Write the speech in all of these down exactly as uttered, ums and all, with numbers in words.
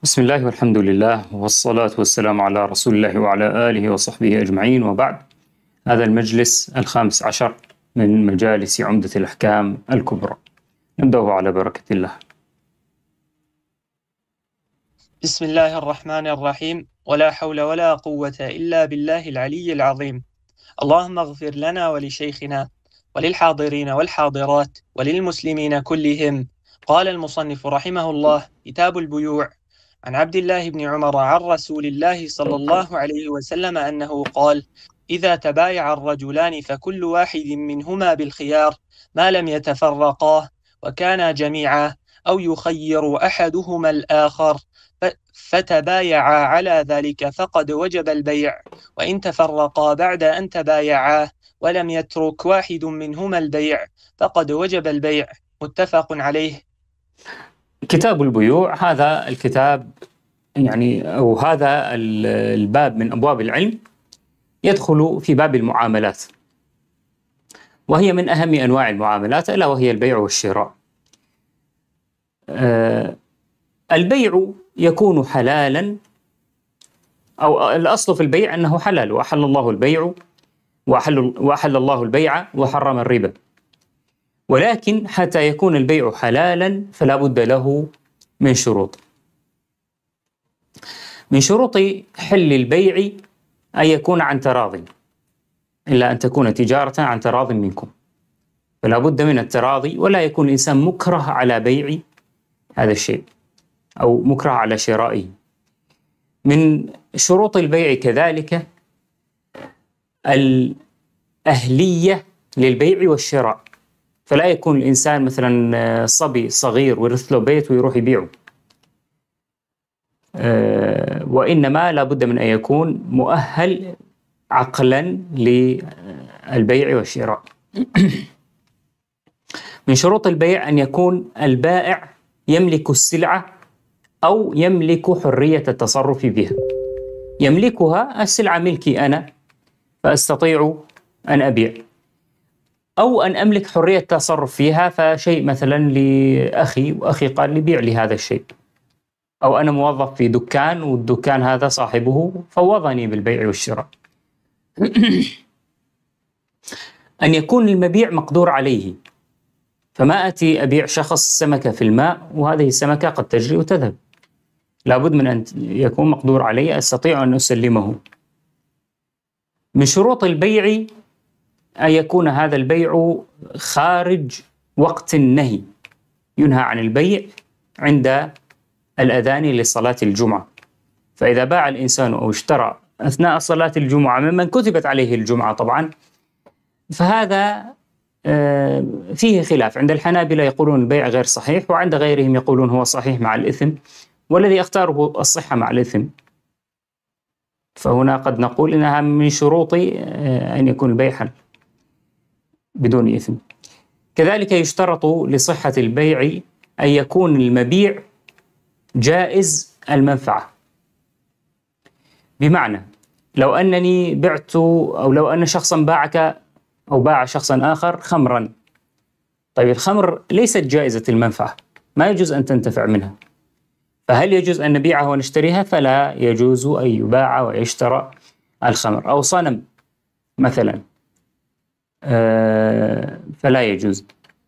بسم الله والحمد لله والصلاة والسلام على رسول الله وعلى آله وصحبه أجمعين، وبعد. هذا المجلس الخامس عشر من مجالس عمدة الأحكام الكبرى، نبدأه على بركة الله. بسم الله الرحمن الرحيم، ولا حول ولا قوة إلا بالله العلي العظيم. اللهم اغفر لنا ولشيخنا وللحاضرين والحاضرات وللمسلمين كلهم. قال المصنف رحمه الله: كتاب البيوع. عن عبد الله بن عمر عن رسول الله صلى الله عليه وسلم أنه قال: إذا تبايع الرجلان فكل واحد منهما بالخيار ما لم يتفرقا وكانا جميعا، أو يخير أحدهما الآخر فتبايعا على ذلك فقد وجب البيع، وإن تفرقا بعد أن تبايعا ولم يترك واحد منهما البيع فقد وجب البيع. متفق عليه. كتاب البيوع، هذا الكتاب يعني أو هذا الباب من أبواب العلم يدخل في باب المعاملات، وهي من أهم أنواع المعاملات، ألا وهي البيع والشراء. آه البيع يكون حلالا، أو الأصل في البيع أنه حلال، وأحل الله البيع وأحل, وأحل الله البيع وحرم الربا. ولكن حتى يكون البيع حلالا فلا بد له من شروط. من شروط حل البيع أن يكون عن تراض، إلا أن تكون تجارة عن تراض منكم، فلا بد من التراضي، ولا يكون الإنسان مكره على بيع هذا الشيء أو مكره على شرائه. من شروط البيع كذلك الأهلية للبيع والشراء، فلا يكون الإنسان مثلا صبي صغير ورث له بيت ويروح يبيعه، أه وإنما لا بد من أن يكون مؤهل عقلا للبيع والشراء. من شروط البيع أن يكون البائع يملك السلعة أو يملك حرية التصرف بها. يملكها، السلعة ملكي أنا فأستطيع أن أبيع، أو أن أملك حرية التصرف فيها، فشيء مثلا لأخي وأخي قال لي بيع لي هذا الشيء، أو أنا موظف في دكان والدكان هذا صاحبه فوضني بالبيع والشراء. أن يكون المبيع مقدور عليه، فما أتي أبيع شخص سمكة في الماء وهذه السمكة قد تجري وتذهب، لابد من أن يكون مقدور عليه أستطيع أن أسلمه. من شروط البيع أن يكون هذا البيع خارج وقت النهي، ينهى عن البيع عند الأذان لصلاة الجمعة. فإذا باع الإنسان أو اشترى أثناء صلاة الجمعة ممن كتبت عليه الجمعة طبعا، فهذا فيه خلاف. عند الحنابلة يقولون البيع غير صحيح، وعند غيرهم يقولون هو صحيح مع الإثم، والذي أختاره الصحة مع الإثم. فهنا قد نقول إنها من شروط أن يكون البيع حل بدون إثم. كذلك يشترط لصحة البيع أن يكون المبيع جائز المنفعة، بمعنى لو أنني بعت أو لو أن شخصا باعك أو باع شخصا آخر خمرا، طيب الخمر ليست جائزة المنفعة، ما يجوز أن تنتفع منها، فهل يجوز أن نبيعها ونشتريها؟ فلا يجوز أن يباع ويشترى الخمر. أو صنم مثلا آه فلا يجوز.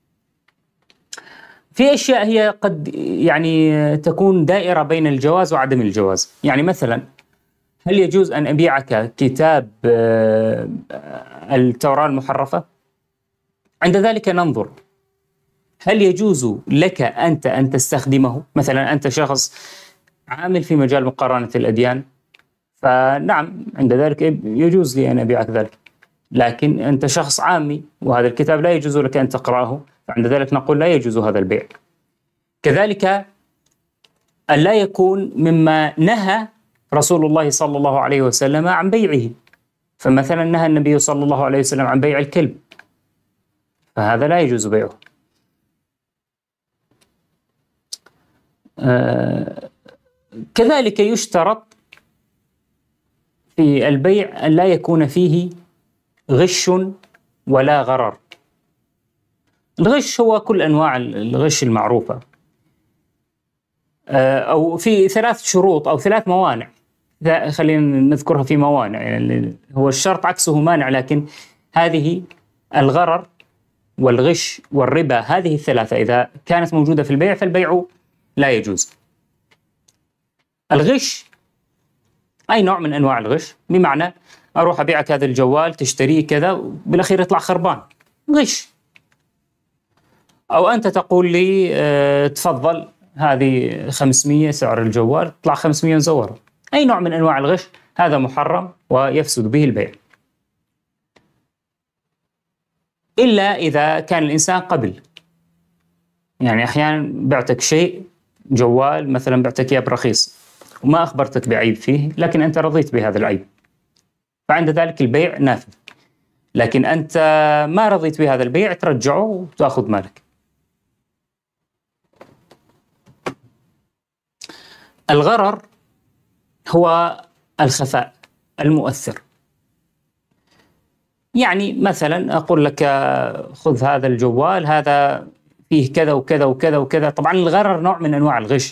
في أشياء هي قد يعني تكون دائرة بين الجواز وعدم الجواز، يعني مثلا هل يجوز أن أبيعك كتاب آه التوراة المحرفة؟ عند ذلك ننظر هل يجوز لك أنت أن تستخدمه؟ مثلا أنت شخص عامل في مجال مقارنة الأديان، فنعم عند ذلك يجوز لي أن أبيعك ذلك. لكن أنت شخص عامي وهذا الكتاب لا يجوز لك أن تقرأه، فعند ذلك نقول لا يجوز هذا البيع. كذلك أن لا يكون مما نهى رسول الله صلى الله عليه وسلم عن بيعه، فمثلا نهى النبي صلى الله عليه وسلم عن بيع الكلب، فهذا لا يجوز بيعه. آه كذلك يشترط في البيع أن لا يكون فيه غش ولا غرر. الغش هو كل أنواع الغش المعروفة، أو في ثلاث شروط أو ثلاث موانع، خلينا نذكرها في موانع، يعني هو الشرط عكسه مانع، لكن هذه الغرر والغش والربا، هذه الثلاثة إذا كانت موجودة في البيع فالبيع لا يجوز. الغش أي نوع من أنواع الغش، بمعنى أروح أبيعك هذا الجوال تشتريه كذا وبالأخير يطلع خربان، غش. أو أنت تقول لي اه تفضل هذه خمسمية سعر الجوال، تطلع خمسمية مزورة. أي نوع من أنواع الغش هذا محرم ويفسد به البيع، إلا إذا كان الإنسان قبل. يعني أحيانا بعتك شيء، جوال مثلا بعتك إياه برخيص وما أخبرتك بعيب فيه، لكن أنت رضيت بهذا العيب، فعند ذلك البيع نافذ. لكن أنت ما رضيت بهذا البيع ترجعه وتأخذ مالك. الغرر هو الخفاء المؤثر. يعني مثلا أقول لك خذ هذا الجوال، هذا فيه كذا وكذا وكذا وكذا. طبعا الغرر نوع من أنواع الغش،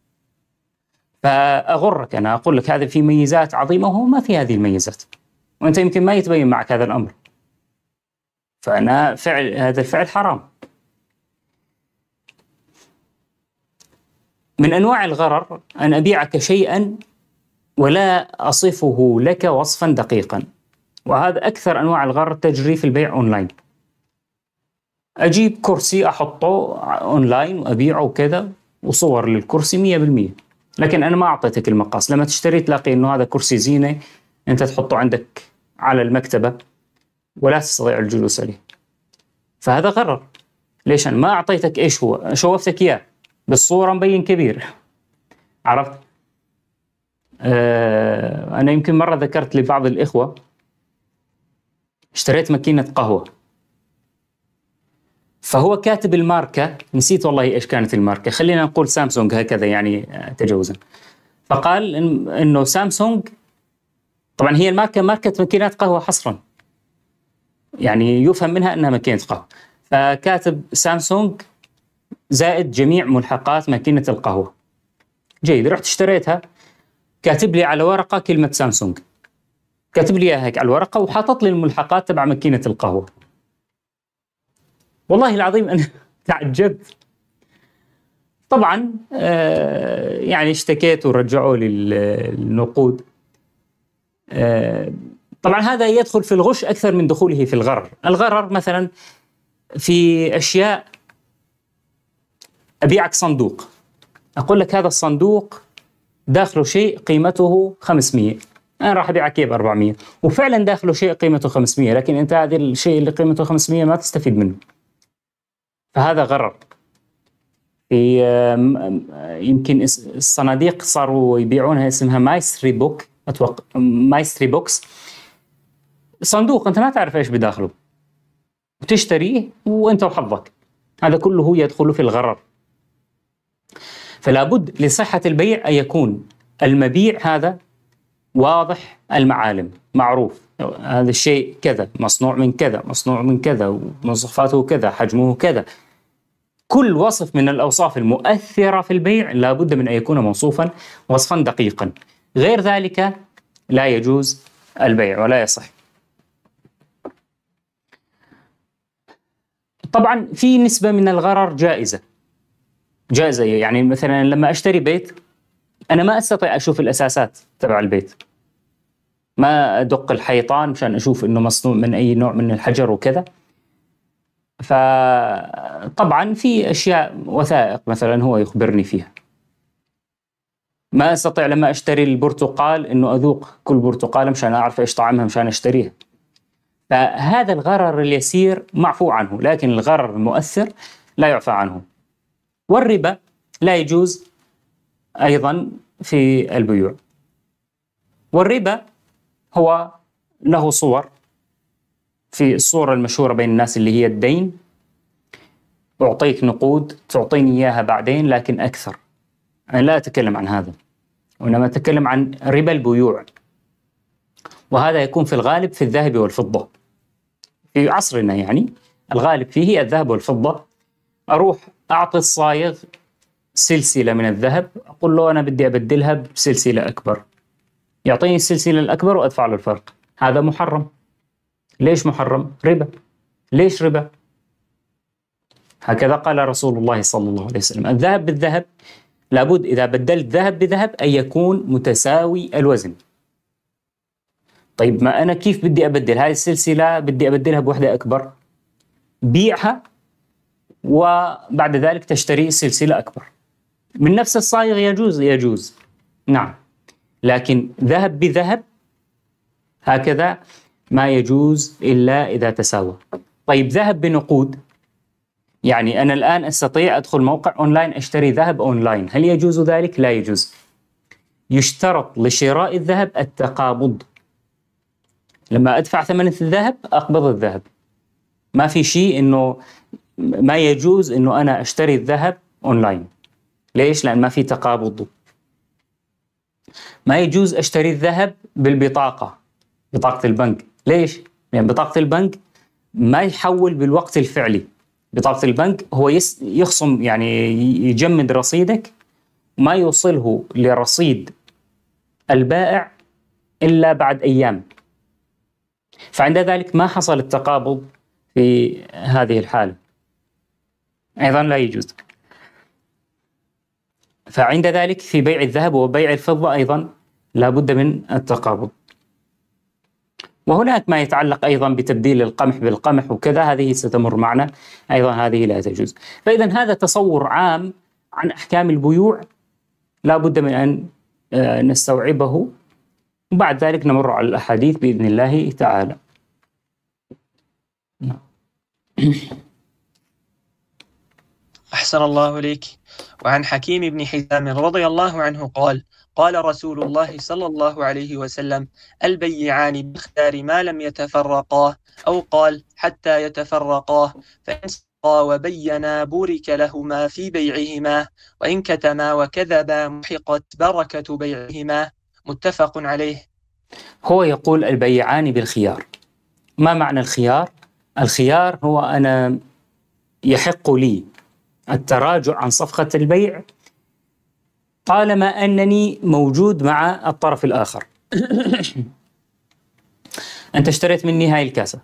فأغرك أنا أقول لك هذا فيه ميزات عظيمة وهو ما في هذه الميزات، وأنت يمكن ما يتبين معك هذا الأمر، فأنا فعل هذا الفعل حرام. من أنواع الغرر أن أبيعك شيئا ولا أصفه لك وصفا دقيقا، وهذا أكثر أنواع الغرر تجري في البيع أونلاين. أجيب كرسي أحطه أونلاين وأبيعه وكذا، وصور للكرسي مية بالمية، لكن أنا ما أعطيتك المقاس. لما تشتري تلاقي أنه هذا كرسي زينة أنت تحطه عندك على المكتبة ولا تستطيع الجلوس عليه، فهذا غرر. ليش؟ أنا ما أعطيتك إيش هو، شوفتك إياه بالصورة مبين كبير، عرفت؟ آه أنا يمكن مرة ذكرت لبعض الإخوة اشتريت ماكينة قهوة، فهو كاتب الماركة، نسيت والله إيش كانت الماركة، خلينا نقول سامسونج هكذا يعني تجاوزا. فقال إن إنه سامسونج، طبعا هي الماركة ماركة ماكينات قهوة حصرا، يعني يفهم منها أنها ماكينة قهوة، فكاتب سامسونج زائد جميع ملحقات ماكينة القهوة. جيد، رحت اشتريتها، كاتب لي على ورقة كلمة سامسونج، كاتب لي هيك على الورقة وحاطط لي الملحقات تبع ماكينة القهوة. والله العظيم أنا تعجبت. طبعا آه يعني اشتكيت ورجعوا لي النقود. آه طبعا هذا يدخل في الغش أكثر من دخوله في الغرر. الغرر مثلا في أشياء، أبيعك صندوق، أقول لك هذا الصندوق داخله شيء قيمته خمسمية، أنا راح أبيعك إياه بأربعمية، وفعلا داخله شيء قيمته خمسمية، لكن أنت هذا الشيء اللي قيمته خمسمية ما تستفيد منه، فهذا غرر. في يمكن الصناديق صاروا يبيعونها اسمها مايستري بوك، أتوقع مايستري بوكس، صندوق أنت ما تعرف إيش بداخله وتشتريه وأنت وحظك، هذا كله يدخل في الغرر. فلا بد لصحة البيع أن يكون المبيع هذا واضح المعالم، معروف هذا الشيء كذا، مصنوع من كذا، مصنوع من كذا، ومواصفاته كذا، حجمه كذا. كل وصف من الأوصاف المؤثرة في البيع لا بد من أن يكون موصوفا وصفا دقيقا، غير ذلك لا يجوز البيع ولا يصح. طبعا في نسبة من الغرر جائزة، جائزة يعني مثلا لما أشتري بيت أنا ما أستطيع أشوف الأساسات تبع البيت، ما أدق الحيطان مشان أشوف إنه مصنوع من أي نوع من الحجر وكذا. فطبعا في أشياء وثائق مثلا هو يخبرني فيها، ما أستطيع لما أشتري البرتقال إنه أذوق كل برتقالة مشان أعرف إيش طعمها مشان أشتريها. فهذا الغرر اليسير معفو عنه، لكن الغرر المؤثر لا يعفى عنه. والربا لا يجوز أيضا في البيوع. والربا هو له صور، في الصورة المشهورة بين الناس اللي هي الدين، أعطيك نقود تعطيني إياها بعدين لكن أكثر. أنا لا أتكلم عن هذا، وإنما أتكلم عن ربا البيوع، وهذا يكون في الغالب في الذهب والفضة في عصرنا، يعني الغالب فيه الذهب والفضة. أروح أعطي الصايغ سلسلة من الذهب، أقول له أنا بدي أبدلها بسلسلة أكبر، يعطيني السلسلة الأكبر وأدفع له الفرق. هذا محرم. ليش محرم؟ ربا. ليش ربا؟ هكذا قال رسول الله صلى الله عليه وسلم: الذهب بالذهب، لابد إذا بدلت ذهب بذهب أن يكون متساوي الوزن. طيب ما أنا كيف بدي أبدل هذه السلسلة؟ بدي أبدلها بوحدة أكبر، بيعها وبعد ذلك تشتري سلسلة أكبر من نفس الصايغ. يجوز يجوز نعم، لكن ذهب بذهب هكذا ما يجوز إلا إذا تساوى. طيب ذهب بنقود، يعني أنا الآن أستطيع أدخل موقع أونلاين أشتري ذهب أونلاين، هل يجوز ذلك؟ لا يجوز. يشترط لشراء الذهب التقابض، لما أدفع ثمن الذهب أقبض الذهب. ما في شيء إنه ما يجوز إنه أنا أشتري الذهب أونلاين. ليش؟ لأن ما في تقابض. ما يجوز أشتري الذهب بالبطاقة، بطاقة البنك. ليش؟ لأن بطاقة البنك ما يحول بالوقت الفعلي. بطاقة البنك هو يخصم، يعني يجمد رصيدك وما يوصله لرصيد البائع إلا بعد أيام، فعند ذلك ما حصل التقابض في هذه الحالة، أيضا لا يجوز. فعند ذلك في بيع الذهب وبيع الفضة أيضا لا بد من التقابض. وهناك ما يتعلق أيضا بتبديل القمح بالقمح وكذا، هذه ستمر معنا أيضا، هذه لا تجوز. فإذا هذا تصور عام عن أحكام البيوع لا بد من أن نستوعبه، وبعد ذلك نمر على الأحاديث بإذن الله تعالى. أحسن الله إليك. وعن حكيم بن حزام رضي الله عنه قال: قال رسول الله صلى الله عليه وسلم: البيعان بالخيار ما لم يتفرقا، أو قال: حتى يتفرقا، فإن صدقا وبينا بورك لهما في بيعهما، وإن كتما وكذبا محقت بركة بيعهما. متفق عليه. هو يقول البيعان بالخيار. ما معنى الخيار؟ الخيار هو أنا يحق لي التراجع عن صفقة البيع طالما أنني موجود مع الطرف الآخر. أنت اشتريت مني هاي الكاسة،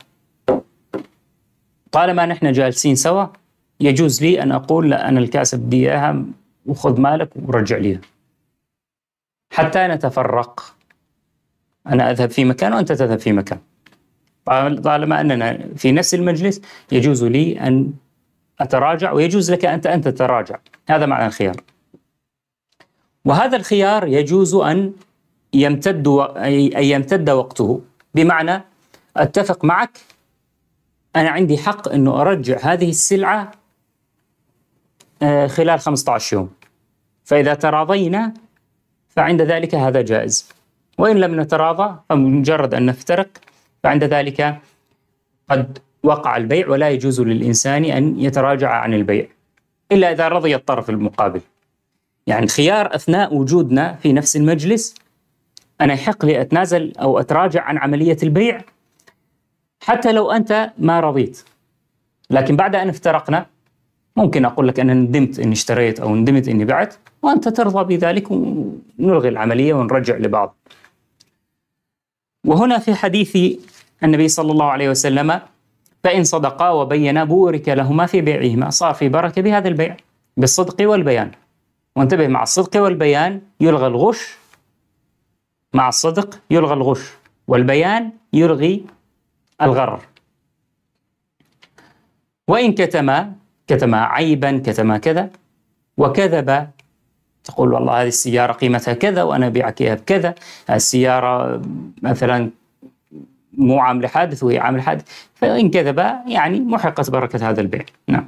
طالما نحن جالسين سوا يجوز لي أن أقول لا، أنا الكاسة بدي إياها وخذ مالك ورجع ليها حتى نتفرق. أنا أذهب في مكان وأنت تذهب في مكان، طالما أننا في نفس المجلس يجوز لي أن أتراجع ويجوز لك أنت أن تتراجع. هذا معنى الخيار. وهذا الخيار يجوز أن يمتد أن يمتد وقته، بمعنى أتفق معك أنا عندي حق أنه أرجع هذه السلعة خلال خمسة عشر يوم، فإذا تراضينا فعند ذلك هذا جائز، وإن لم نتراضى فمجرد أن نفترق فعند ذلك قد وقع البيع، ولا يجوز للإنسان أن يتراجع عن البيع إلا إذا رضي الطرف المقابل. يعني خيار أثناء وجودنا في نفس المجلس، أنا يحق لي أتنازل أو أتراجع عن عملية البيع حتى لو أنت ما رضيت، لكن بعد أن افترقنا ممكن أقول لك أنا ندمت إني اشتريت أو ندمت إني بعت، وأنت ترضى بذلك ونلغي العملية ونرجع لبعض. وهنا في حديث النبي صلى الله عليه وسلم: فإن صدقا وبينا بورك لهما في بيعهما، صار في بركة بهذا البيع بالصدق والبيان. وانتبه، مع الصدق والبيان يلغى الغش، مع الصدق يلغى الغش، والبيان يلغي الغرر. وإن كتما كتما عيبا، كتما كذا، وكذب، تقول والله هذه السيارة قيمتها كذا وأنا أبيعك إياها بكذا، السيارة مثلا مو عامل حادث وهي عامل حادث، فإن كذب يعني محقت بركة هذا البيع. نعم.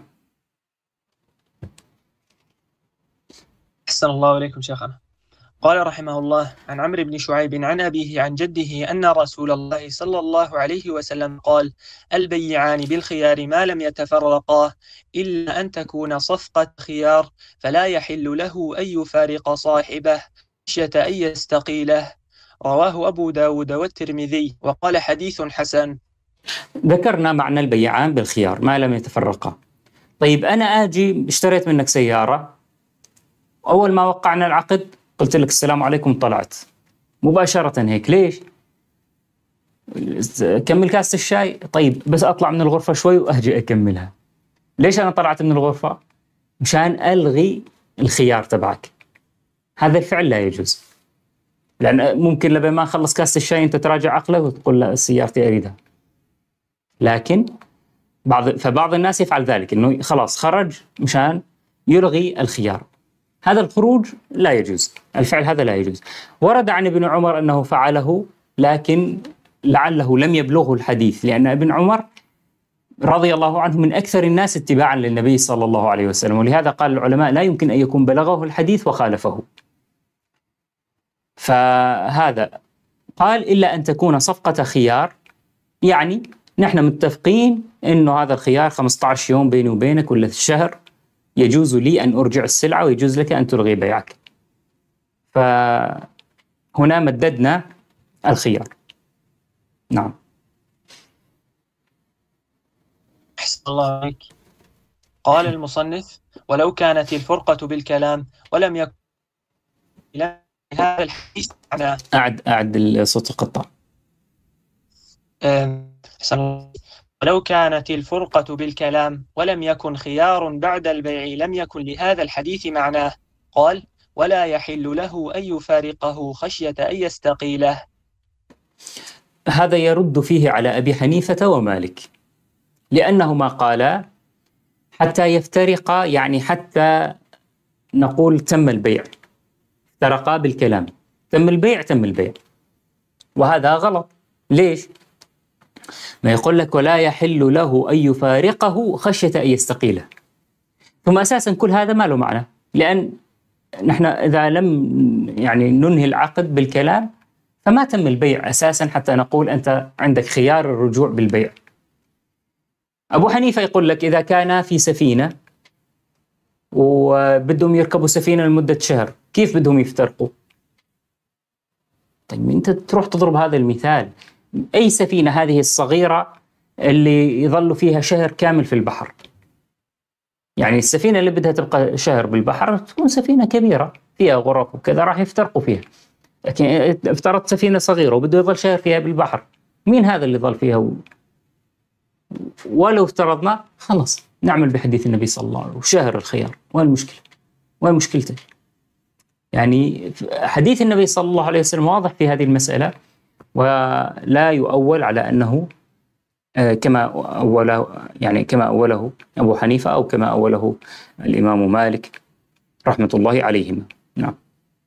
أحسن الله إليكم شيخنا. قال رحمه الله: عن عمرو بن شعيب عن أبيه عن جده أن رسول الله صلى الله عليه وسلم قال: البيعان بالخيار ما لم يتفرقا، إلا أن تكون صفقة خيار، فلا يحل له أن يفارق صاحبه خشية أن يستقيله. رواه أبو داود والترمذي وقال حديث حسن. ذكرنا معنى البيعان بالخيار ما لم يتفرقا. طيب أنا آجي اشتريت منك سيارة أول ما وقعنا العقد قلت لك السلام عليكم، طلعت مباشرة هيك. ليش؟ كمل كاسة الشاي، طيب بس أطلع من الغرفة شوي وأجي أكملها. ليش أنا طلعت من الغرفة؟ مشان ألغي الخيار تبعك. هذا الفعل لا يجوز، لأن ممكن لبين ما أخلص كاسة الشاي أنت تراجع عقله وتقول لا سيارتي أريدها. لكن بعض فبعض الناس يفعل ذلك، إنه خلاص خرج مشان يلغي الخيار. هذا الخروج لا يجوز، الفعل هذا لا يجوز. ورد عن ابن عمر أنه فعله، لكن لعله لم يبلغه الحديث، لأن ابن عمر رضي الله عنه من أكثر الناس اتباعا للنبي صلى الله عليه وسلم، ولهذا قال العلماء لا يمكن أن يكون بلغه الحديث وخالفه. فهذا قال إلا أن تكون صفقة خيار، يعني نحن متفقين إنه هذا الخيار خمسة عشر يوم بيني وبينك ولا الشهر، يجوز لي أن أرجع السلعة ويجوز لك أن تلغي بيعك. فهنا مددنا الخيار. نعم. أحسن الله عليك. قال المصنف: ولو كانت الفرقة بالكلام ولم يكن هذا الحديث معناه. أعد أعد الصوت القطع. أحسن الله. ولو كانت الفرقة بالكلام ولم يكن خيار بعد البيع لم يكن لهذا الحديث معناه. قال: ولا يحل له أن يفارقه خشية أن يستقيله. هذا يرد فيه على أبي حنيفة ومالك، لأنهما قالا حتى يفترقا، يعني حتى نقول تم البيع، افترقا بالكلام، تم البيع تم البيع، وهذا غلط. ليش؟ ما يقول لك ولا يحل له أن يفارقه خشية أن يستقيله، ثم أساسا كل هذا ما له معنى، لأن نحن إذا لم يعني ننهي العقد بالكلام فما تم البيع أساسا حتى نقول أنت عندك خيار الرجوع بالبيع. أبو حنيفة يقول لك إذا كان في سفينة وبدهم يركبوا سفينة لمدة شهر، كيف بدهم يفترقوا؟ طيب أنت تروح تضرب هذا المثال، أي سفينة هذه الصغيرة اللي يظلوا فيها شهر كامل في البحر، يعني السفينة اللي بدها تبقى شهر بالبحر تكون سفينة كبيرة فيها غرف وكذا، راح يفترقوا فيها. لكن افترضت سفينة صغيرة وبده يظل شهر فيها بالبحر، مين هذا اللي ظل فيها؟ و... ولو افترضنا خلاص نعمل بحديث النبي صلى الله عليه وسلم وشهر الخيار، وين المشكلة؟ وين مشكلته؟ يعني حديث النبي صلى الله عليه وسلم واضح في هذه المسألة، ولا يؤول على أنه كما أوله يعني كما أوله أبو حنيفة أو كما أوله الإمام مالك رحمة الله عليهما. نعم.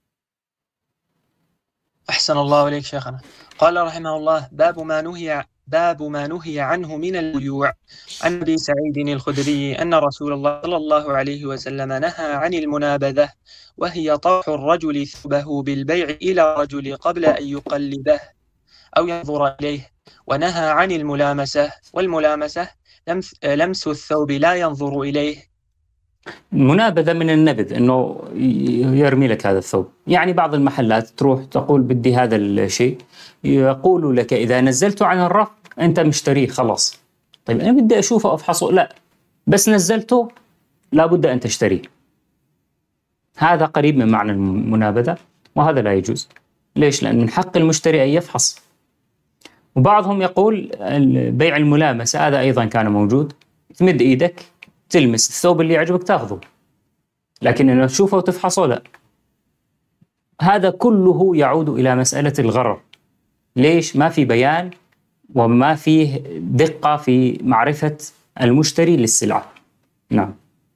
أحسن الله إليك شيخنا. قال رحمه الله: باب ما نهي باب ما نهي عنه من البيوع. عن أبي سعيد الخدري أن رسول الله صلى الله عليه وسلم نهى عن المنابذة، وهي طرح الرجل ثوبه بالبيع إلى رجل قبل أن يقلبه أو ينظر إليه، ونهى عن الملامسة، والملامسة لمس, لمس الثوب لا ينظر إليه. المنابذة من النبذ، أنه يرمي لك هذا الثوب. يعني بعض المحلات تروح تقول بدي هذا الشيء، يقول لك إذا نزلته عن الرف أنت مشتريه خلاص. طيب أنا بدي أشوفه أفحصه، لا بس نزلته لابد أن تشتريه. هذا قريب من معنى المنابذة، وهذا لا يجوز. ليش؟ لأن من حق المشتري أن يفحص. وبعضهم يقول بيع الملامسة هذا أيضا كان موجود، تمد إيدك تلمس الثوب اللي يعجبك تاخذه، لكن إنه تشوفه وتفحصه لا. هذا كله يعود إلى مسألة الغرر. ليش؟ ما في بيان وما فيه دقة في معرفة المشتري للسلعة. نعم.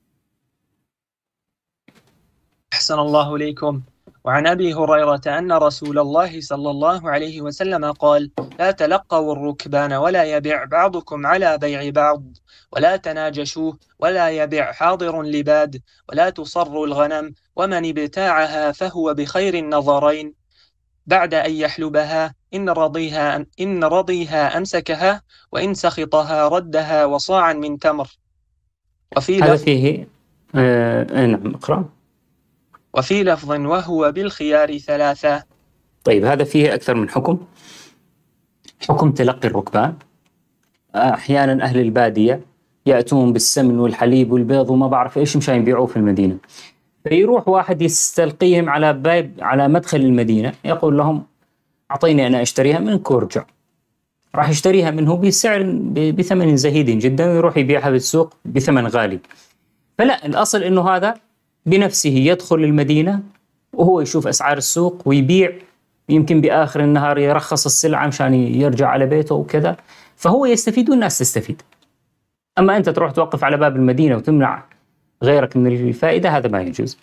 أحسن الله إليكم. وعن أبي هريرة أن رسول الله صلى الله عليه وسلم قال: لا تلقوا الركبان ولا يبيع بعضكم على بيع بعض، ولا تناجشوا، ولا يبيع حاضر لباد، ولا تصروا الغنم، ومن ابتاعها فهو بخير النظرين بعد أن يحلبها، إن رضيها إن رضيها أمسكها، وإن سخطها ردها وصاعا من تمر. وفي هذا لفظ فيه آه نعم اقرأ. وفي لفظ وهو بالخيار ثلاثة. طيب هذا فيه أكثر من حكم. حكم تلقي الركبان، أحيانا أهل البادية يأتون بالسمن والحليب والبيض وما بعرف إيش مشان يبيعوه في المدينة، فيروح واحد يستلقيهم على باب على مدخل المدينة، يقول لهم أعطيني أنا أشتريها منك وارجع. راح يشتريها منه بسعر بثمن زهيد جدا، ويروح يبيعها بالسوق بثمن غالي. فلا، الأصل أنه هذا بنفسه يدخل المدينة وهو يشوف أسعار السوق ويبيع، يمكن بآخر النهار يرخص السلعة مشان يرجع على بيته وكذا، فهو يستفيد والناس تستفيد. أما أنت تروح توقف على باب المدينة وتمنع غيرك من الفائدة، هذا ما يجوز.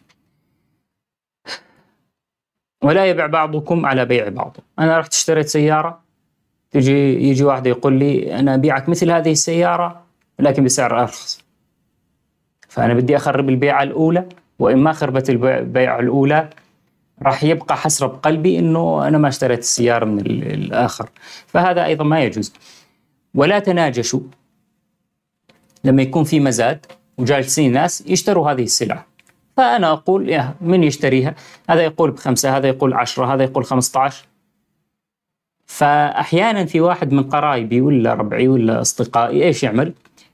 ولا يبيع بعضكم على بيع بعض. أنا رحت اشتريت سيارة، تجي يجي واحد يقول لي أنا أبيعك مثل هذه السيارة لكن بسعر أرخص، فأنا بدي أخرب البيعة الأولى، وإن ما خربت البيعة الأولى راح يبقى حسرة بقلبي إنه أنا ما اشتريت السيارة من الآخر، فهذا أيضا ما يجوز. ولا تناجشوا لما يكون في مزاد وجالسين ناس يشتروا هذه السلعة، فأنا أقول يا من يشتريها، هذا يقول بخمسة، هذا يقول عشرة، هذا يقول خمسة عشر. فأحيانا في واحد من قرايبي ولا ربعي ولا أصدقائي إيش يعمل؟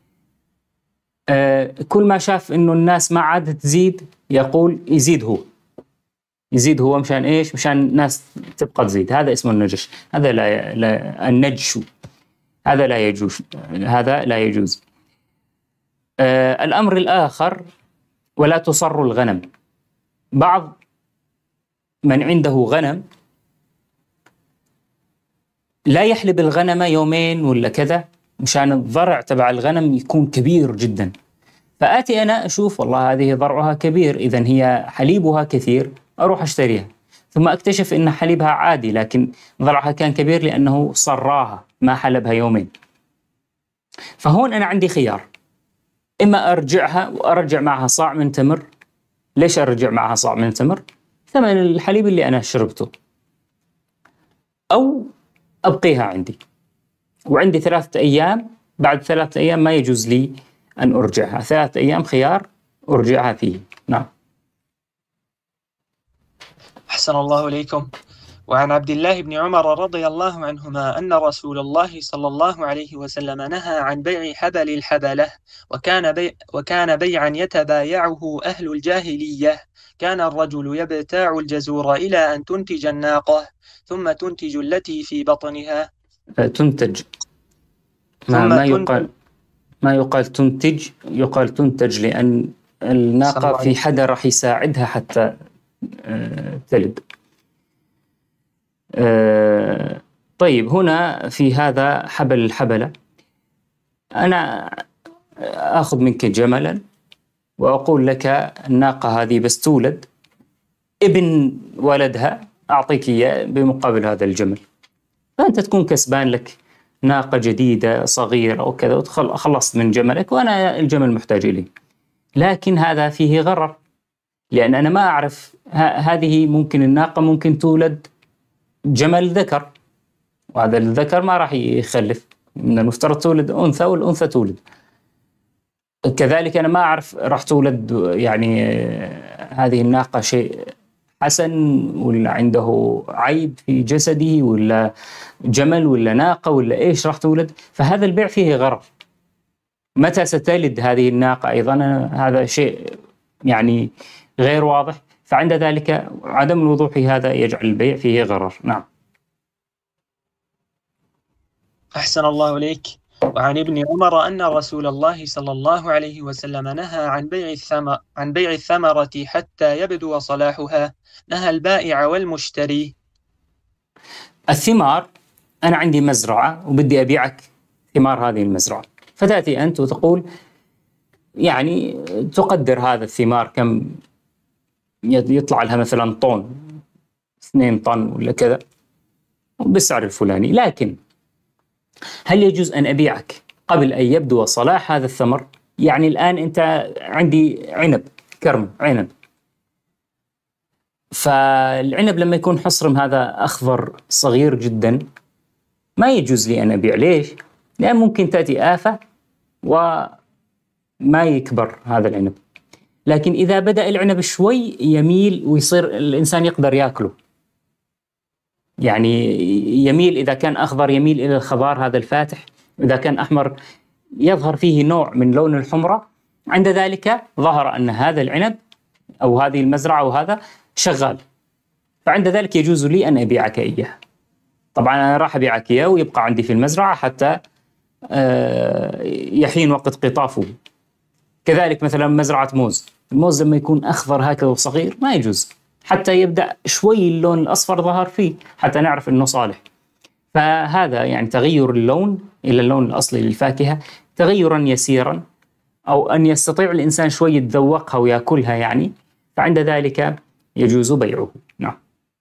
آه كل ما شاف إنه الناس ما عادت تزيد يقول يزيد هو يزيد هو مشان إيش؟ مشان الناس تبقى تزيد. هذا اسمه النجش، هذا لا, لا النجش، هذا لا يجوز، هذا لا يجوز. آه الأمر الآخر، ولا تصروا الغنم. بعض من عنده غنم لا يحلب الغنم يومين ولا كذا مشان الضرع تبع الغنم يكون كبير جدا، فآتي أنا أشوف والله هذه ضرعها كبير، إذن هي حليبها كثير، أروح أشتريها، ثم أكتشف إن حليبها عادي لكن ضرعها كان كبير لأنه صراها ما حلبها يومين. فهون أنا عندي خيار، إما أرجعها وأرجع معها صاع من تمر. ليش أرجع معها صاع من تمر؟ ثمن الحليب اللي أنا شربته، أو أبقيها عندي وعندي ثلاثة أيام، بعد ثلاثة أيام ما يجوز لي أن أرجعها، ثلاثة أيام خيار أرجعها فيه. نعم. أحسن الله إليكم. وعن عبد الله بن عمر رضي الله عنهما أن رسول الله صلى الله عليه وسلم نهى عن بيع حبل الحبلة، وكان, بي وكان بيعا يتبايعه أهل الجاهلية. كان الرجل يبتاع الجزور إلى أن تنتج الناقة، ثم تنتج التي في بطنها. تنتج ما, ما يقال ما يقال تنتج، يقال تنتج، لأن الناقة في حدا راح يساعدها حتى تلد. أه طيب، هنا في هذا حبل الحبلة، أنا أخذ منك جملا وأقول لك الناقة هذه بس تولد ابن ولدها أعطيك إياه بمقابل هذا الجمل، فأنت تكون كسبان لك ناقة جديدة صغيرة أو كذا، وخلصت من جملك وأنا الجمل محتاج إليه. لكن هذا فيه غرر، لأن أنا ما أعرف هذه ممكن الناقة ممكن تولد جمل ذكر، وهذا الذكر ما راح يخلف، من المفترض تولد أنثى والأنثى تولد. كذلك أنا ما أعرف راح تولد يعني هذه الناقة شيء حسن ولا عنده عيب في جسده ولا جمل ولا ناقة ولا إيش راح تولد، فهذا البيع فيه غرر. متى ستلد هذه الناقة أيضا هذا شيء يعني غير واضح، فعند ذلك عدم الوضوح هذا يجعل البيع فيه غرر. نعم. أحسن الله إليك. وعن ابن عمر أن رسول الله صلى الله عليه وسلم نهى عن بيع الثمر عن بيع الثمرة حتى يبدو صلاحها، نهى البائع والمشتري. الثمار، أنا عندي مزرعة وبدي أبيعك ثمار هذه المزرعة، فتأتي أنت وتقول يعني تقدر هذا الثمار كم يطلع لها، مثلا طن، اثنين طن ولا كذا بالسعر الفلاني، لكن هل يجوز أن أبيعك قبل أن يبدو صلاح هذا الثمر؟ يعني الآن أنت عندي عنب، كرم عنب، فالعنب لما يكون حصرم هذا أخضر صغير جدا ما يجوز لي أن أبيع. ليش؟ لأن ممكن تأتي آفة وما يكبر هذا العنب. لكن إذا بدأ العنب شوي يميل ويصير الإنسان يقدر يأكله، يعني يميل، إذا كان أخضر يميل إلى الخضار هذا الفاتح، إذا كان أحمر يظهر فيه نوع من لون الحمرة، عند ذلك ظهر أن هذا العنب أو هذه المزرعة أو هذا شغال، فعند ذلك يجوز لي أن أبيعك إياه. طبعا أنا راح أبيعك إياه ويبقى عندي في المزرعة حتى يحين وقت قطافه. كذلك مثلا مزرعة موز، الموز لما يكون أخضر هكذا وصغير ما يجوز حتى يبدأ شوي اللون الأصفر ظهر فيه حتى نعرف أنه صالح. فهذا يعني تغير اللون إلى اللون الأصلي للفاكهة تغيرا يسيرا، أو أن يستطيع الإنسان شوي يتذوقها ويأكلها يعني، فعند ذلك يجوز بيعه. نعم.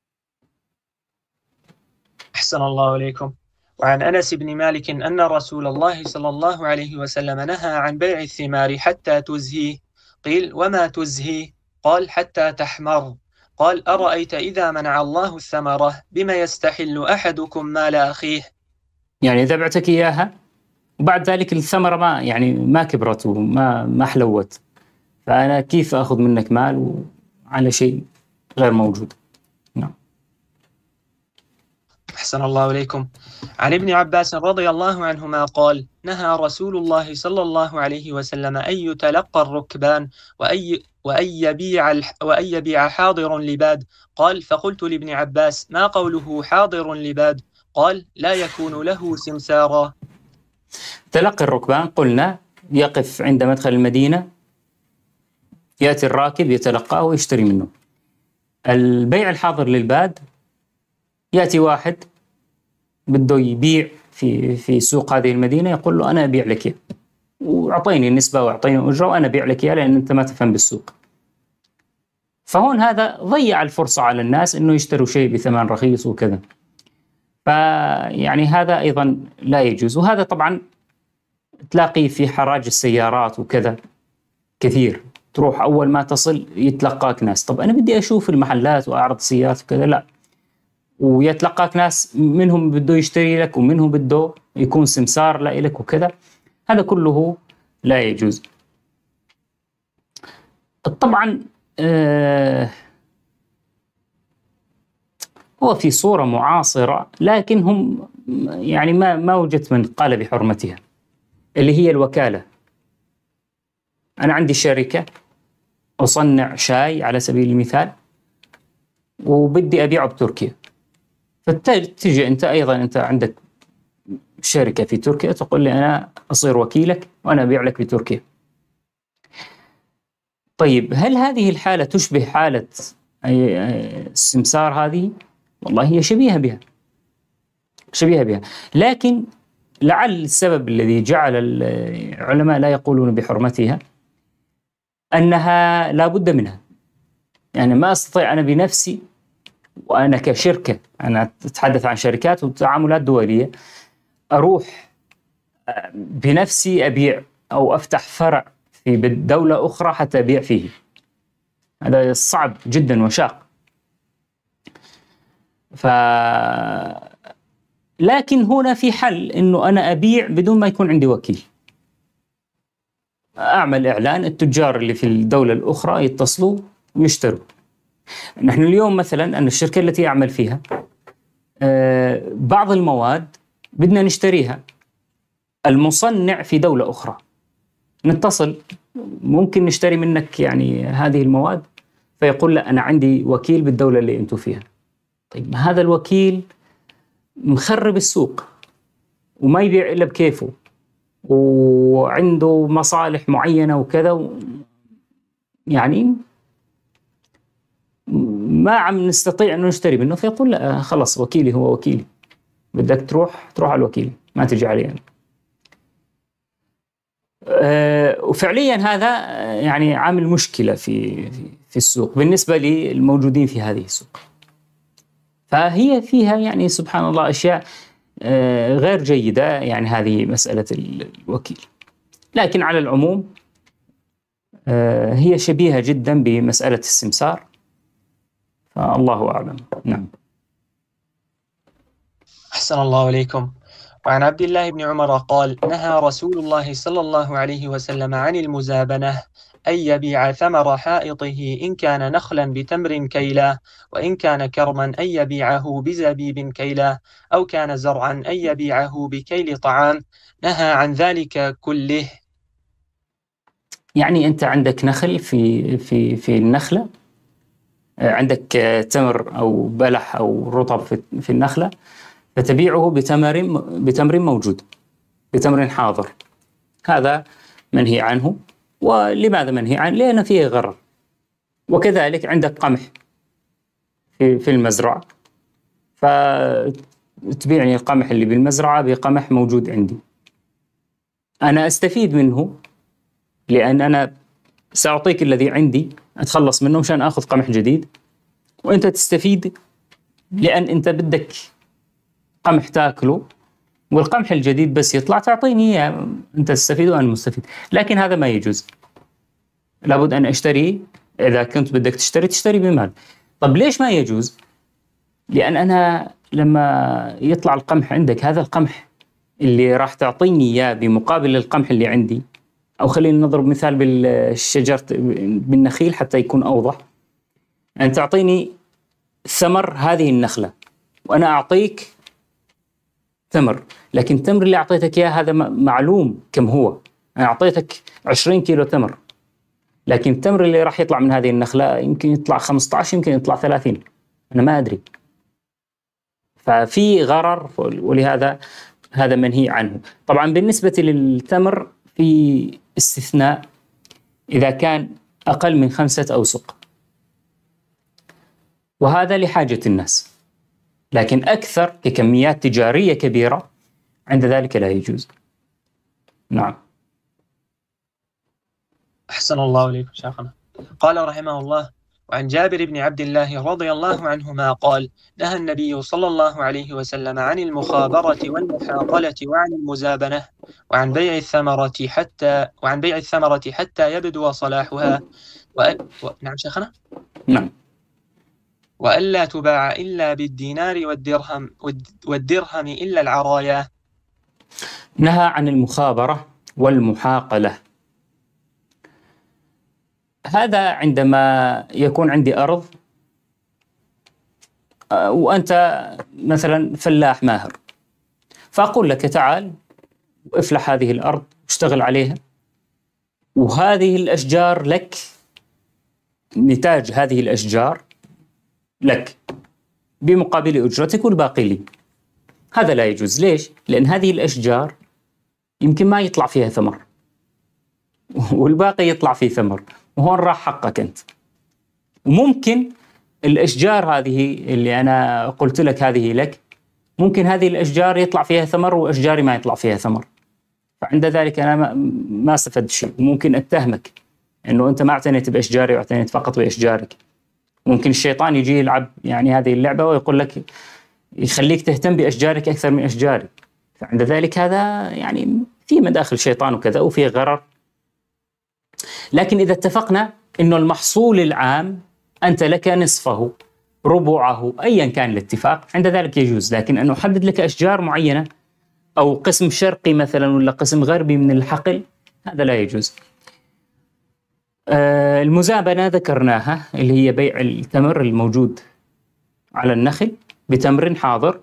أحسن الله إليكم. وعن أنس بن مالك أن رسول الله صلى الله عليه وسلم نهى عن بيع الثمار حتى تزهي. قيل: وما تزهي؟ قال: حتى تحمر. قال: أرأيت إذا منع الله الثمرة بما يستحل أحدكم مال أخيه؟ يعني إذا بعتك إياها وبعد ذلك الثمرة ما يعني ما كبرت وما ما حلوت، فأنا كيف أخذ منك مال على شيء غير موجود؟ نعم. أحسن الله إليكم. عن ابن عباس رضي الله عنهما قال: نهى رسول الله صلى الله عليه وسلم أن يتلقى الركبان وأن وأن يبيع وأن يبيع حاضر لباد. قال: فقلت لابن عباس: ما قوله حاضر لباد؟ قال: لا يكون له سمسارا. تلقي الركبان قلنا يقف عند مدخل المدينة، يأتي الراكب يتلقاه ويشتري منه. البيع الحاضر للباد يأتي واحد بده يبيع في في سوق هذه المدينة، يقول له أنا أبيع لك إياه وأعطيني النسبة وأعطيني أجرة وأنا أبيع لك إياه لأن أنت ما تفهم بالسوق. فهون هذا ضيع الفرصة على الناس إنه يشتروا شيء بثمن رخيص وكذا، فيعني هذا أيضا لا يجوز. وهذا طبعا تلاقي في حراج السيارات وكذا كثير، تروح أول ما تصل يتلقاك ناس، طب أنا بدي أشوف المحلات وأعرض سيارات وكذا، لا، ويتلقاك ناس منهم بده يشتري لك ومنهم بده يكون سمسار لك وكذا، هذا كله لا يجوز. طبعا آه هو في صورة معاصرة لكن هم يعني ما ما وجدت من قال بحرمتها، اللي هي الوكالة. أنا عندي شركة أصنع شاي على سبيل المثال وبدي أبيعه بتركيا، فتجي أنت أيضا أنت عندك شركة في تركيا تقول لي أنا أصير وكيلك وأنا أبيع لك بتركيا. طيب هل هذه الحالة تشبه حالة السمسار هذه؟ والله هي شبيهة بها شبيهة بها لكن لعل السبب الذي جعل العلماء لا يقولون بحرمتها أنها لا بد منها. يعني ما أستطيع أنا بنفسي وأنا كشركة، أنا أتحدث عن شركات وتعاملات دولية، أروح بنفسي أبيع أو أفتح فرع في دولة أخرى حتى أبيع فيه، هذا صعب جدا وشاق. ف لكن هنا في حل إنه أنا أبيع بدون ما يكون عندي وكيل، أعمل إعلان، التجار اللي في الدولة الأخرى يتصلوا ويشتروا. نحن اليوم مثلا أن الشركة التي أعمل فيها بعض المواد بدنا نشتريها، المصنع في دولة أخرى نتصل ممكن نشتري منك يعني هذه المواد، فيقول لا أنا عندي وكيل بالدولة اللي أنتم فيها. طيب هذا الوكيل مخرب السوق وما يبيع إلا بكيفه وعنده مصالح معينة وكذا و... يعني ما عم نستطيع أن نشتري منه، فيقول لا خلص وكيلي هو وكيلي، بدك تروح تروح على الوكيل ما تجي علي أنا. أه وفعليا هذا يعني عامل مشكلة في في السوق بالنسبة للموجودين في هذه السوق، فهي فيها يعني سبحان الله أشياء أه غير جيدة، يعني هذه مسألة الوكيل. لكن على العموم أه هي شبيهة جدا بمسألة السمسار، فالله أعلم. نعم. أحسن الله إليكم. وعن عبد الله بن عمر قال: نهى رسول الله صلى الله عليه وسلم عن المزابنة، أن يبيع ثمر حائطه إن كان نخلا بتمر كيلا، وإن كان كرما أن يبيعه بزبيب كيلا، أو كان زرعا أن يبيعه بكيل طعام. نهى عن ذلك كله. يعني أنت عندك نخل في في في النخلة، عندك تمر أو بلح أو رطب في في النخلة، فتبيعه بتمر بتمر موجود، بتمر حاضر، هذا منهي عنه. ولماذا منهي عنه؟ لأن فيه غرر. وكذلك عندك قمح في في المزرعة، فتبيعني القمح اللي بالمزرعة بقمح موجود عندي، أنا أستفيد منه لأن أنا سأعطيك الذي عندي أتخلص منه مشان أخذ قمح جديد، وأنت تستفيد لأن أنت بدك قمح تاكله، والقمح الجديد بس يطلع تعطيني إياه، أنت تستفيد وأنا مستفيد. لكن هذا ما يجوز، لابد أن أشتري. إذا كنت بدك تشتري تشتري بمال. طب ليش ما يجوز؟ لأن أنا لما يطلع القمح عندك، هذا القمح اللي راح تعطيني إياه بمقابل القمح اللي عندي، أو خلينا نضرب مثال بالشجر بالنخيل حتى يكون أوضح. أن تعطيني ثمر هذه النخلة وأنا أعطيك تمر، لكن التمر اللي أعطيتك إياه هذا معلوم كم هو. أنا أعطيتك عشرين كيلو تمر، لكن التمر اللي راح يطلع من هذه النخلة يمكن يطلع خمسة عشر، يمكن يطلع ثلاثين، أنا ما أدري. ففي غرر، ولهذا هذا منهي عنه. طبعا بالنسبة للتمر في استثناء إذا كان أقل من خمسة أوسق، وهذا لحاجة الناس، لكن أكثر ككميات تجارية كبيرة عند ذلك لا يجوز. نعم. أحسن الله إليكم شيخنا. قال رحمه الله: وعن جابر بن عبد الله رضي الله عنهما قال: نهى النبي صلى الله عليه وسلم عن المخابرة والمحاقلة وعن المزابنة وعن بيع الثمرة حتى وعن بيع الثمرة حتى يبدو صلاحها وأ... و... نعم شيخنا. نعم. وألا تباع إلا بالدينار والدرهم والدرهم إلا العرايا. نهى عن المخابرة والمحاقلة. هذا عندما يكون عندي أرض وأنت مثلا فلاح ماهر، فأقول لك تعال وافلح هذه الأرض واشتغل عليها، وهذه الأشجار لك، نتاج هذه الأشجار لك بمقابل أجرتك والباقي لي. هذا لا يجوز. ليش؟ لأن هذه الأشجار يمكن ما يطلع فيها ثمر والباقي يطلع فيه ثمر، وهون راح حقك أنت. وممكن الأشجار هذه اللي أنا قلت لك هذه لك، ممكن هذه الأشجار يطلع فيها ثمر وأشجاري ما يطلع فيها ثمر، فعند ذلك أنا ما, ما استفدت شيء. ممكن أتهمك أنه أنت ما اعتنيت بأشجاري واعتنيت فقط بأشجارك. ممكن الشيطان يجي يلعب يعني هذه اللعبة ويقول لك، يخليك تهتم بأشجارك أكثر من أشجاري، فعند ذلك هذا يعني في مداخل شيطان وكذا وفي غرر. لكن إذا اتفقنا إنه المحصول العام أنت لك نصفه ربعه أيا كان الاتفاق، عند ذلك يجوز. لكن أنه أحدد لك أشجار معينة أو قسم شرقي مثلا ولا قسم غربي من الحقل، هذا لا يجوز. آه المزابنة ذكرناها، اللي هي بيع التمر الموجود على النخل بتمر حاضر.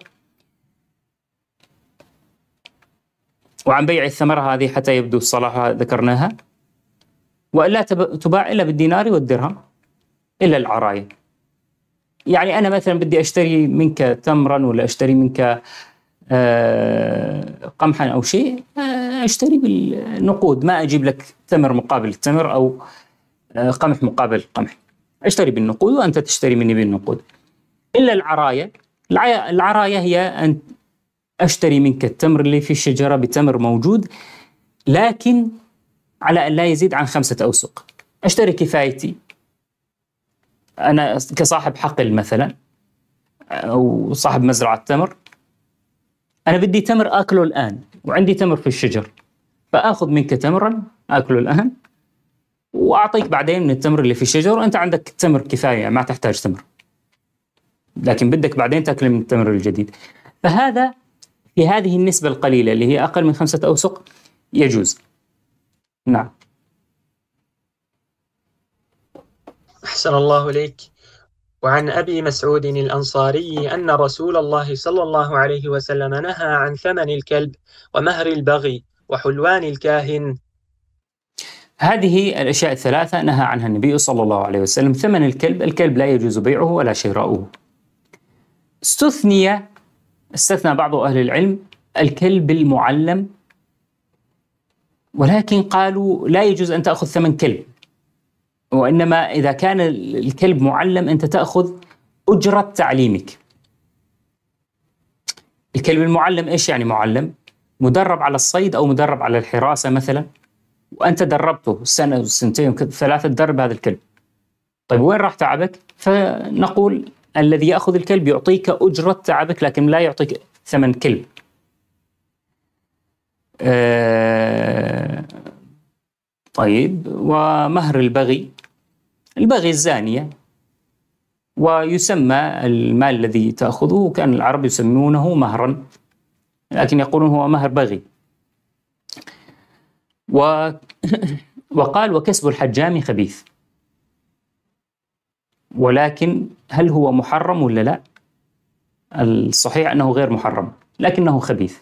وعن بيع الثمرة هذه حتى يبدو الصلاح ذكرناها. وألا تباع إلا بالدينار والدرهم إلا العراية. يعني أنا مثلا بدي أشتري منك تمرا ولا أشتري منك قمحا أو شيء، أشتري بالنقود، ما أجيب لك تمر مقابل التمر أو قمح مقابل القمح، أشتري بالنقود وأنت تشتري مني بالنقود. إلا العراية. العراية هي أن أشتري منك التمر اللي في الشجرة بتمر موجود، لكن على أن لا يزيد عن خمسة أوسق. أشتري كفايتي أنا كصاحب حقل مثلا أو صاحب مزرعة تمر، أنا بدي تمر آكله الآن وعندي تمر في الشجر، فآخذ منك تمرا آكله الآن وأعطيك بعدين من التمر اللي في الشجر، وأنت عندك تمر كفاية ما تحتاج تمر، لكن بدك بعدين تأكل من التمر الجديد. فهذا في هذه النسبة القليلة اللي هي أقل من خمسة أوسق يجوز. نعم. أحسن الله إليك. وعن أبي مسعود الأنصاري أن رسول الله صلى الله عليه وسلم نهى عن ثمن الكلب ومهر البغي وحلوان الكاهن. هذه الأشياء الثلاثة نهى عنها النبي صلى الله عليه وسلم. ثمن الكلب، الكلب لا يجوز بيعه ولا شراؤه. استثني استثنى بعض أهل العلم الكلب المعلم، ولكن قالوا لا يجوز أن تأخذ ثمن كلب، وإنما إذا كان الكلب معلم أنت تأخذ أجرة تعليمك. الكلب المعلم إيش يعني معلم؟ مدرب على الصيد أو مدرب على الحراسة مثلا، وأنت دربته سنة وسنتين ثلاثة تدرب هذا الكلب. طيب وين راح تعبك؟ فنقول الذي يأخذ الكلب يعطيك أجرة تعبك، لكن لا يعطيك ثمن كلب. آه طيب، ومهر البغي، البغي الزانية، ويسمى المال الذي تأخذه، كان العرب يسمونه مهرا، لكن يقولون هو مهر بغي. و... وقال وكسب الحجام خبيث، ولكن هل هو محرم ولا لا؟ الصحيح أنه غير محرم لكنه خبيث،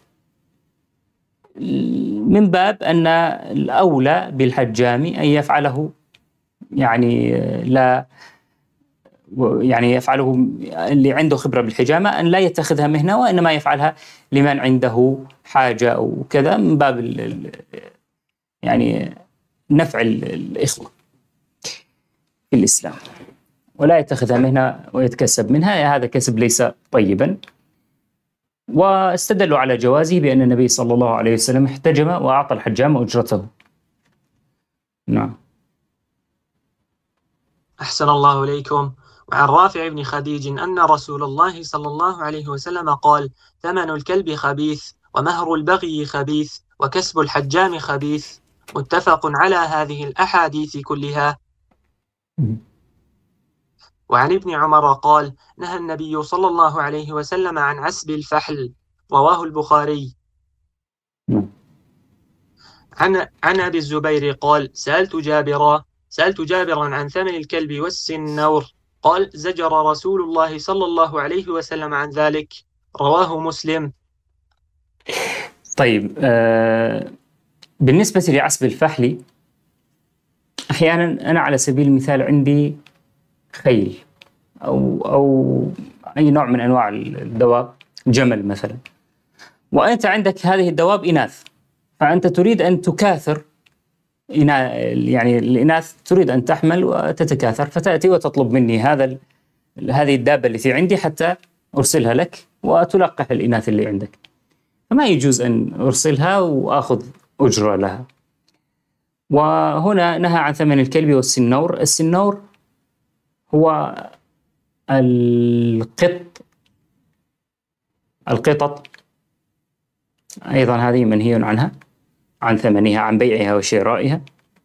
من باب أن الأولى بالحجام أن يفعله يعني لا يعني يفعله اللي عنده خبرة بالحجامة، أن لا يتخذها مهنة، وإنما يفعلها لمن عنده حاجة أو كذا، من باب ال يعني نفع الإخوة في الإسلام، ولا يتخذها مهنة ويتكسب منها، هذا كسب ليس طيبا. واستدلوا على جوازه بأن النبي صلى الله عليه وسلم احتجم وأعطى الحجام أجرته. نعم. أحسن الله إليكم. وعن رافع بن خديج أن رسول الله صلى الله عليه وسلم قال: ثمن الكلب خبيث، ومهر البغي خبيث، وكسب الحجام خبيث. متفق على هذه الأحاديث كلها. وعن ابن عمر قال: نهى النبي صلى الله عليه وسلم عن عسب الفحل. رواه البخاري. عن عن أبي الزبير قال: سألت جابرا سألت جابرا عن ثمن الكلب والسنور، قال: زجر رسول الله صلى الله عليه وسلم عن ذلك. رواه مسلم. طيب، آه بالنسبة لعسب الفحل، أحيانا أنا على سبيل المثال عندي خيل أو أو أي نوع من أنواع الدواب، جمل مثلا، وأنت عندك هذه الدواب إناث، فأنت تريد أن تكاثر، يعني الإناث تريد أن تحمل وتتكاثر، فتأتي وتطلب مني هذا هذه الدابة التي عندي حتى أرسلها لك وتلقح الإناث اللي عندك، فما يجوز أن أرسلها وأخذ أجرة لها. وهنا نهى عن ثمن الكلب والسنور. السنور هو القط القطط أيضا، هذه منهي عنها، عن ثمنها، عن بيعها وشرائها.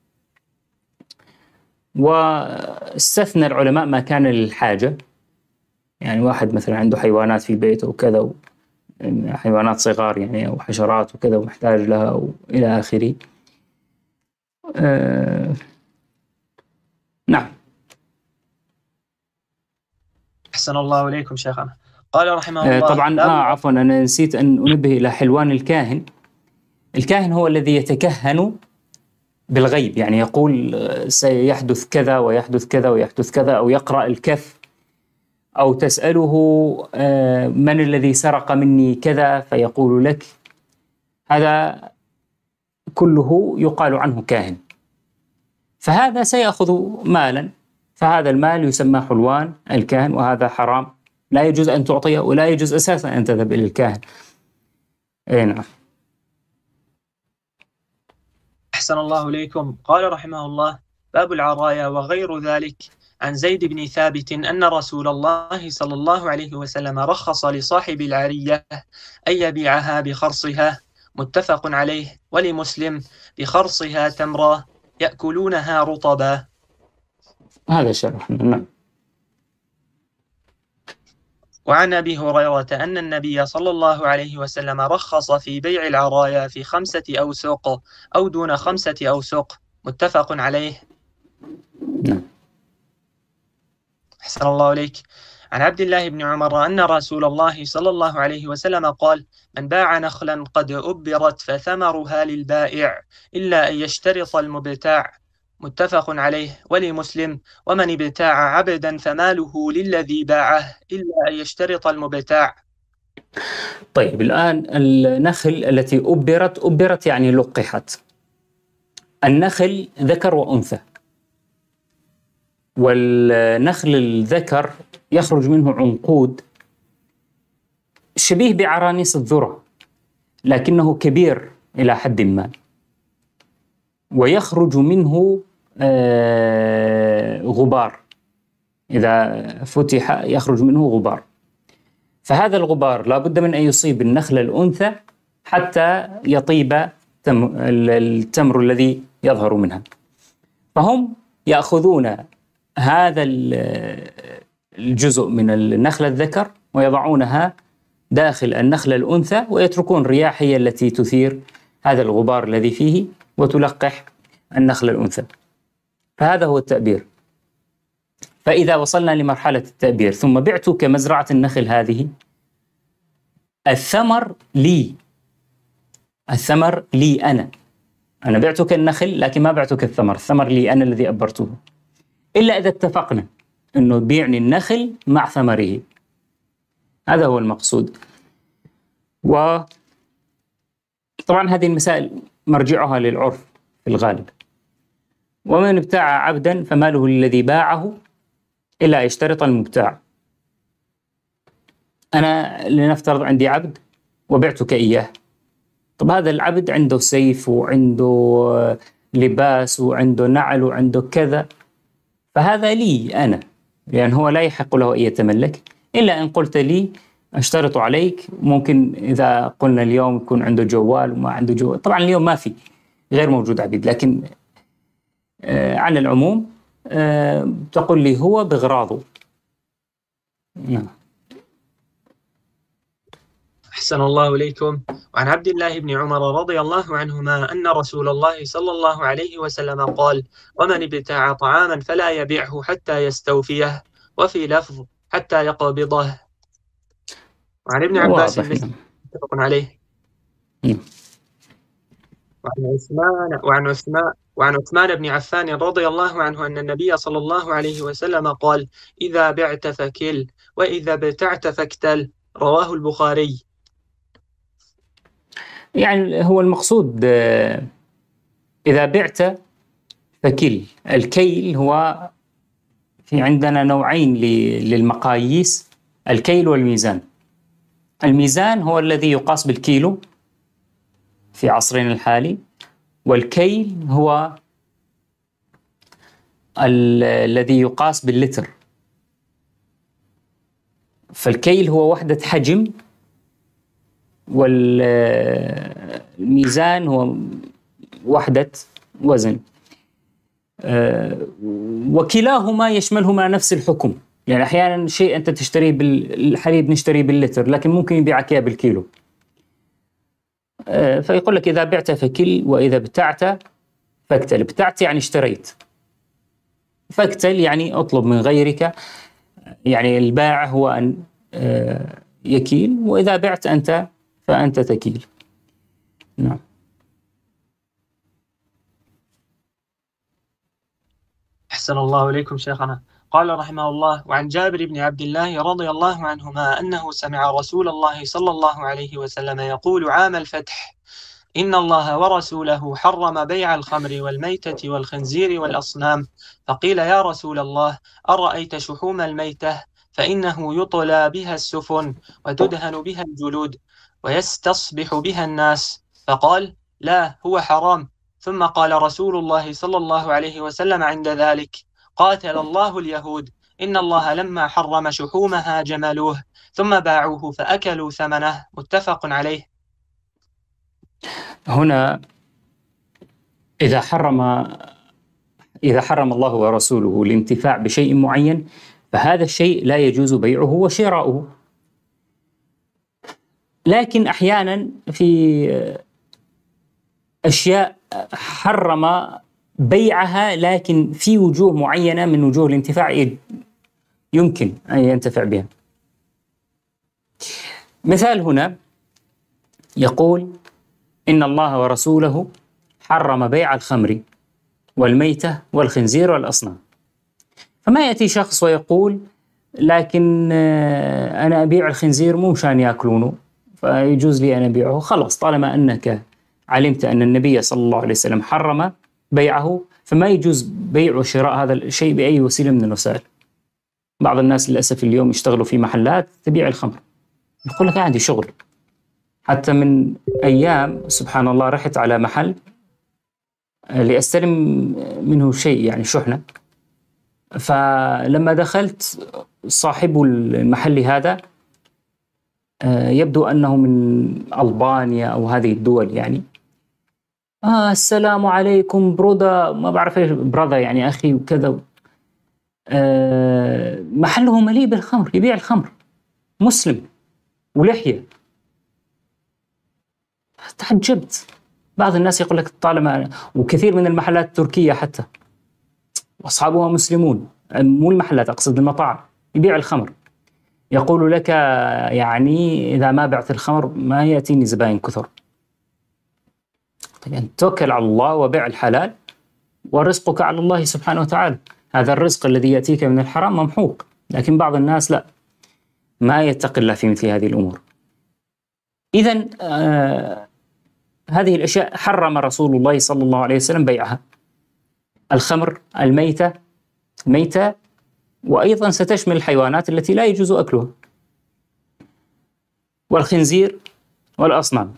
واستثنى العلماء ما كان للحاجة، يعني واحد مثلا عنده حيوانات في بيته وكذا، حيوانات صغار يعني أو حشرات وكذا ومحتاج لها وإلى آخره. أه... نعم. أحسن الله إليكم شيخنا. قال رحمه الله. طبعا آه عفوا أنا نسيت أن أنبه إلى حلوان الكاهن. الكاهن هو الذي يتكهن بالغيب، يعني يقول سيحدث كذا ويحدث كذا ويحدث كذا، أو يقرأ الكف، أو تسأله آه من الذي سرق مني كذا فيقول لك. هذا كله يقال عنه كاهن، فهذا سيأخذ مالا، فهذا المال يسمى حلوان الكاهن، وهذا حرام، لا يجوز أن تعطيه ولا يجوز أساسا أن تذهب إلى الكاهن. أي نعم. أحسن الله إليكم. قال رحمه الله: باب العرايا وغير ذلك. عن زيد بن ثابت أن رسول الله صلى الله عليه وسلم رخص لصاحب العرية أن يبيعها بخرصها. متفق عليه. ولمسلم: بخرصها تمرة يأكلونها رطبا. هذا شرحنا. نعم. وعن أبي هريرة أن النبي صلى الله عليه وسلم رخص في بيع العرايا في خمسة أوسق أو دون خمسة أوسق. متفق عليه. نعم. أحسن الله إليك. عن عبد الله بن عمر أن رسول الله صلى الله عليه وسلم قال: من باع نخلا قد أبرت فثمرها للبائع إلا أن يشترط المبتاع متفق عليه. ولمسلم: ومن ابتاع عبدا فماله للذي باعه إلا أن يشترط المبتاع. طيب الآن النخل التي أبرت، أبرت يعني لقحت. النخل ذكر وأنثى، والنخل الذكر يخرج منه عنقود شبيه بعرانيس الذرة، لكنه كبير إلى حد ما، ويخرج منه غبار. إذا فتح يخرج منه غبار، فهذا الغبار لا بد من أن يصيب النخلة الأنثى حتى يطيب التمر الذي يظهر منها. فهم يأخذون هذا الجزء من النخلة الذكر ويضعونها داخل النخلة الأنثى، ويتركون الرياح هي التي تثير هذا الغبار الذي فيه وتلقح النخلة الأنثى. فهذا هو التأبير. فإذا وصلنا لمرحلة التأبير ثم بعت كمزرعة النخل هذه، الثمر لي، الثمر لي أنا أنا بعتك النخل لكن ما بعتك الثمر، الثمر لي أنا الذي أبرته، إلا إذا اتفقنا أنه بيعني النخل مع ثمره. هذا هو المقصود. وطبعا هذه المسائل مرجعها للعرف في الغالب. ومن ابتاع عبدا فماله للذي باعه إلا يشترط المبتاع. أنا لنفترض عندي عبد وبعتك إياه، طب هذا العبد عنده سيف وعنده لباس وعنده نعل وعنده كذا، فهذا لي أنا، لأن هو لا يحق له أن يتملك إلا إن قلت لي أشترط عليك. ممكن إذا قلنا اليوم يكون عنده جوال وما عنده جوال، طبعا اليوم ما في، غير موجود عبيد، لكن آه على العموم آه تقول لي هو بغراضه. نعم. أحسن الله إليكم. وعن عبد الله بن عمر رضي الله عنهما أن رسول الله صلى الله عليه وسلم قال: ومن ابتاع طعاما فلا يبيعه حتى يستوفيه، وفي لفظ حتى يقبضه. وعن ابن عباس مثل متفق عليه. وعن عثمان وعن عثمان وعن عثمان بن عفان رضي الله عنه أن النبي صلى الله عليه وسلم قال: إذا بعت فكل، وإذا ابتعت فاكتل. رواه البخاري. يعني هو المقصود إذا بعت فكل. الكيل هو في عندنا نوعين للمقاييس: الكيل والميزان. الميزان هو الذي يقاس بالكيلو في عصرنا الحالي، والكيل هو الذي يقاس باللتر. فالكيل هو وحدة حجم، والميزان هو وحدة وزن، وكلاهما يشملهما نفس الحكم. يعني أحيانا شيء أنت تشتريه بالحليب نشتريه باللتر، لكن ممكن يبيعك إياه بالكيلو. فيقول لك إذا بعت فكل وإذا ابتعت فاكتل. ابتعت يعني اشتريت، فاكتل يعني أطلب من غيرك. يعني البائع هو أن يكيل، وإذا بعت أنت فأنت تكيل. نعم. أحسن الله إليكم شيخنا. قال رحمه الله: وعن جابر بن عبد الله رضي الله عنهما أنه سمع رسول الله صلى الله عليه وسلم يقول عام الفتح: إن الله ورسوله حرم بيع الخمر والميتة والخنزير والأصنام. فقيل: يا رسول الله، أرأيت شحوم الميتة؟ فإنه يطلى بها السفن وتدهن بها الجلود ويستصبح بها الناس. فقال: لا، هو حرام. ثم قال رسول الله صلى الله عليه وسلم عند ذلك: قاتل الله اليهود، إن الله لما حرم شحومها جملوه ثم باعوه فأكلوا ثمنه. متفق عليه. هنا إذا حرم إذا حرم الله ورسوله الانتفاع بشيء معين، فهذا الشيء لا يجوز بيعه وشراؤه. لكن أحيانا في أشياء حرم بيعها، لكن في وجوه معينة من وجوه الانتفاع يمكن أن ينتفع بها. مثال هنا يقول: إن الله ورسوله حرم بيع الخمر. والميتة والخنزير والأصنام. فما يأتي شخص ويقول لكن أنا أبيع الخنزير مو مشان يأكلونه فيجوز لي أن أبيعه. خلاص، طالما أنك علمت أن النبي صلى الله عليه وسلم حرم بيعه فما يجوز بيع وشراء هذا الشيء بأي وسيلة من الوسائل. بعض الناس للأسف اليوم يشتغلوا في محلات تبيع الخمر، يقول لك عندي شغل. حتى من أيام سبحان الله رحت على محل لأستلم منه شيء يعني شحنة، فلما دخلت صاحب المحل هذا يبدو أنه من ألبانيا أو هذه الدول يعني. آه السلام عليكم برودا، ما بعرف إيش برودا يعني أخي وكذا. آه محله مليء بالخمر، يبيع الخمر، مسلم ولحية. تعجبت. بعض الناس يقول لك طالما، وكثير من المحلات التركية حتى وأصحابها مسلمون، مو المحلات أقصد المطاعم، يبيع الخمر. يقول لك يعني إذا ما بعت الخمر ما يأتيني زباين كثر. طيب أنت توكل على الله وبيع الحلال ورزقك على الله سبحانه وتعالى. هذا الرزق الذي يأتيك من الحرام ممحوق، لكن بعض الناس لا، ما يتقي الله في مثل هذه الأمور. إذن آه هذه الأشياء حرم رسول الله صلى الله عليه وسلم بيعها. الخمر، الميتة، ميتة، وأيضا ستشمل الحيوانات التي لا يجوز أكلها، والخنزير والأصنام.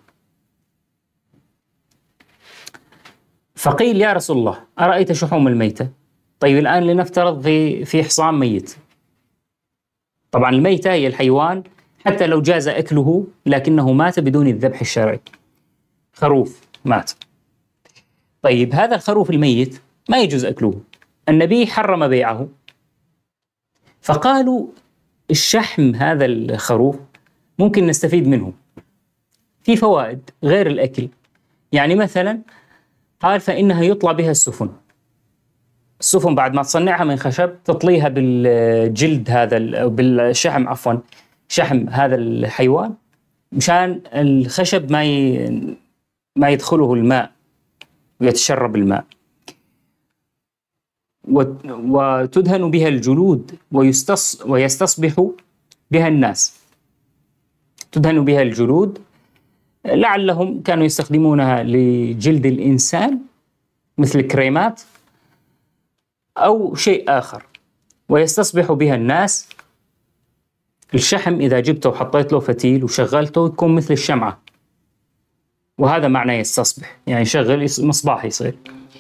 فقيل يا رسول الله أرأيت شحوم الميتة؟ طيب الآن لنفترض في في حصان ميت. طبعا الميتة هي الحيوان حتى لو جاز أكله لكنه مات بدون الذبح الشرعي. خروف مات. طيب هذا الخروف الميت ما يجوز أكله، النبي حرم بيعه. فقالوا الشحم هذا الخروف ممكن نستفيد منه في فوائد غير الأكل. يعني مثلا قال فإنها يطلى بها السفن. السفن بعد ما تصنعها من خشب تطليها بالجلد هذا أو بالشحم عفوا شحم هذا الحيوان مشان الخشب ما ي... ما يدخله الماء ويتشرب الماء. وتدهن بها الجلود ويستص ويستصبح بها الناس. تدهن بها الجلود، لعلهم كانوا يستخدمونها لجلد الإنسان مثل كريمات أو شيء آخر، ويستصبح بها الناس. الشحم إذا جبته وحطيت له فتيل وشغلته يكون مثل الشمعة، وهذا معناه يستصبح، يعني شغل مصباح يصير.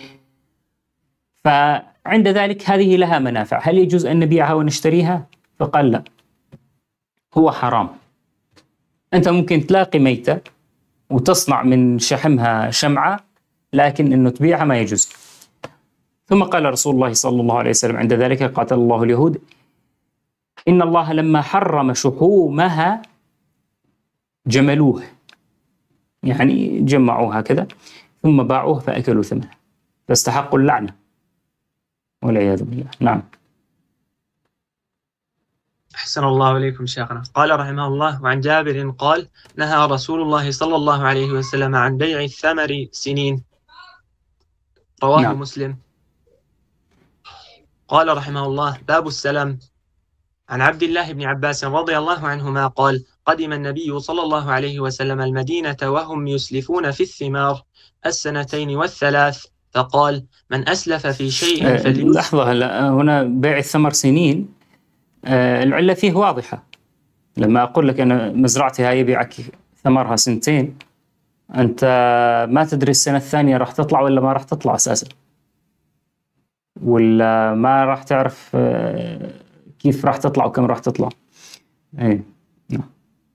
فعند ذلك هذه لها منافع. هل يجوز أن نبيعها ونشتريها؟ فقال لا، هو حرام. أنت ممكن تلاقي ميتة وتصنع من شحمها شمعة، لكن أنه تبيعها ما يجوز. ثم قال رسول الله صلى الله عليه وسلم عند ذلك قاتل الله اليهود إن الله لما حرم شحومها جملوه، يعني جمعوها كذا ثم باعوه فأكلوا ثمنه فاستحقوا اللعنة والعياذ بالله. نعم. أحسن الله إليكم شيخنا. قال رحمه الله وعن جابر قال نهى رسول الله صلى الله عليه وسلم عن بيع الثمر سنين. رواه نعم. مسلم. قال رحمه الله باب السلام. عن عبد الله بن عباس رضي الله عنهما قال قدم النبي صلى الله عليه وسلم المدينة وهم يسلفون في الثمار السنتين والثلاث فقال من أسلف في شيء فليسلف. لحظة، هلا هنا بيع الثمر سنين، آه العلة فيه واضحة. لما أقول لك أنا مزرعتي هاي يبيعك ثمرها سنتين، أنت ما تدري السنة الثانية راح تطلع ولا ما راح تطلع أساسا، ولا ما راح تعرف آه كيف راح تطلع وكم راح تطلع. ايه نعم.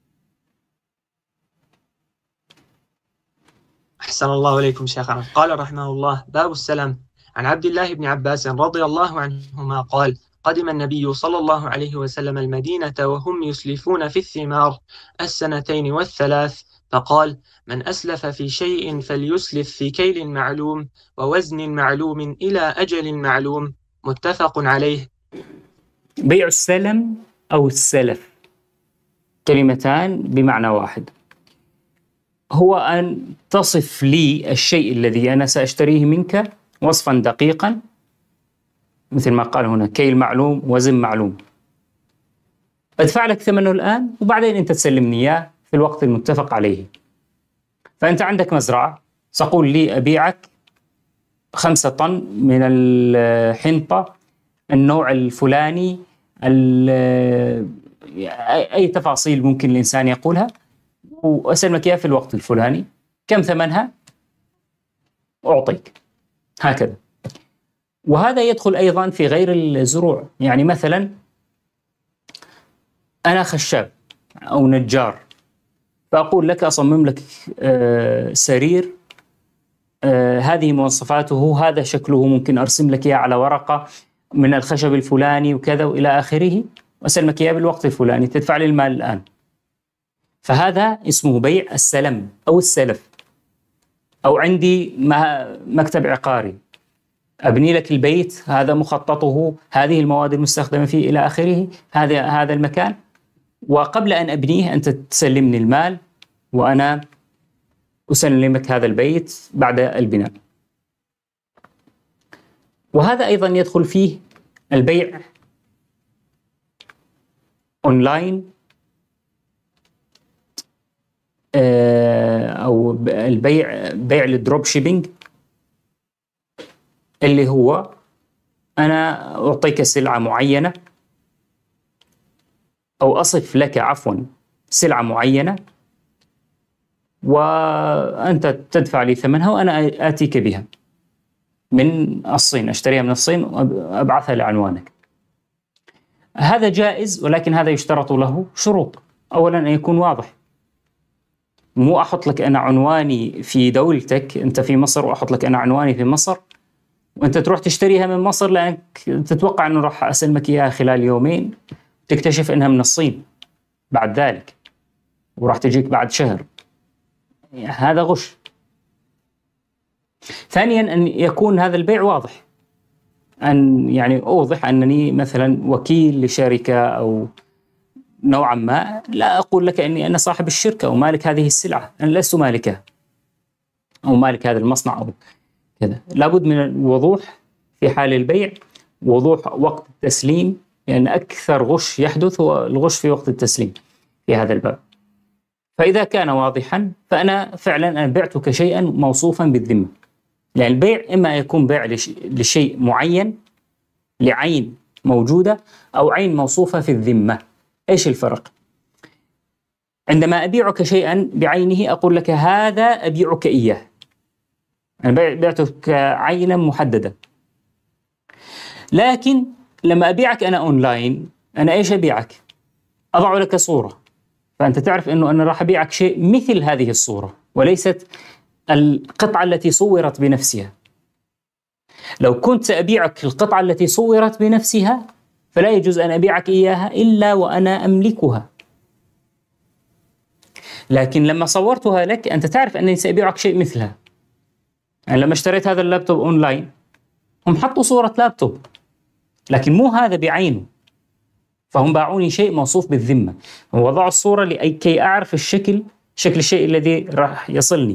أحسن الله إليكم شيخنا. قال رحمه الله باب السلام. عن عبد الله بن عباس رضي الله عنهما قال قدم النبي صلى الله عليه وسلم المدينة وهم يسلفون في الثمار السنتين والثلاث فقال من أسلف في شيء فليسلف في كيل معلوم ووزن معلوم إلى أجل معلوم. متفق عليه. بيع السلم أو السلف كلمتان بمعنى واحد، هو أن تصف لي الشيء الذي أنا سأشتريه منك وصفا دقيقا مثل ما قال هنا: كيل معلوم وزن معلوم. أدفع لك ثمنه الآن وبعدين أنت تسلمني إياه في الوقت المتفق عليه. فأنت عندك مزرعة، تقول لي أبيعك خمسة طن من الحنطة النوع الفلاني، أي تفاصيل ممكن الإنسان يقولها، وأسلمك إياه في الوقت الفلاني. كم ثمنها؟ أعطيك. هكذا. وهذا يدخل أيضا في غير الزروع. يعني مثلا أنا خشاب أو نجار، فأقول لك أصمم لك سرير، هذه مواصفاته، هذا شكله، ممكن أرسم لك إياه على ورقة من الخشب الفلاني وكذا وإلى آخره، وأسلمك إياه بالوقت الفلاني، تدفع لي المال الآن. فهذا اسمه بيع السلم أو السلف. أو عندي مكتب عقاري، أبني لك البيت، هذا مخططه، هذه المواد المستخدمة فيه إلى آخره، هذا هذا المكان، وقبل أن أبنيه أنت تسلمني المال وأنا أسلمك هذا البيت بعد البناء. وهذا أيضا يدخل فيه البيع أونلاين أو البيع بيع الدروب شيبينج، اللي هو أنا أعطيك سلعة معينة أو أصف لك عفوا سلعة معينة، وأنت تدفع لي ثمنها وأنا آتيك بها من الصين، أشتريها من الصين وأبعثها لعنوانك. هذا جائز، ولكن هذا يشترط له شروط. أولا أن يكون واضح، مو أحط لك أنا عنواني في دولتك، أنت في مصر، وأحط لك أنا عنواني في مصر وأنت تروح تشتريها من مصر لأنك تتوقع أنه راح أسلمك إياها خلال يومين، تكتشف أنها من الصين بعد ذلك وراح تجيك بعد شهر. هذا غش. ثانيا أن يكون هذا البيع واضح، أن يعني أوضح أنني مثلا وكيل لشركة أو نوعا ما، لا أقول لك أني أنا صاحب الشركة ومالك هذه السلعة، أنا لست مالكها أو مالك هذا المصنع أو كذا. لابد من الوضوح في حال البيع، وضوح وقت التسليم، لأن يعني أكثر غش يحدث هو الغش في وقت التسليم في هذا الباب. فإذا كان واضحا فأنا فعلا أنا بعتك شيئا موصوفا بالذمة. لأن البيع إما يكون بيع لشيء معين، لعين موجودة، أو عين موصوفة في الذمة. إيش الفرق؟ عندما أبيعك شيئا بعينه أقول لك هذا أبيعك إياه، أنا بعتك عينا محددة. لكن لما أبيعك أنا أونلاين، أنا إيش أبيعك؟ أضع لك صورة، فأنت تعرف أنه أنا راح أبيعك شيء مثل هذه الصورة وليست القطعة التي صورت بنفسها. لو كنت سأبيعك القطعة التي صورت بنفسها فلا يجوز أن أبيعك إياها إلا وأنا أملكها. لكن لما صورتها لك أنت تعرف أنني سأبيعك شيء مثلها. يعني لما اشتريت هذا اللابتوب أونلاين هم حطوا صورة لابتوب لكن مو هذا بعينه، فهم باعوني شيء موصوف بالذمة، ووضعوا الصورة لكي أعرف الشكل، شكل الشيء الذي راح يصلني.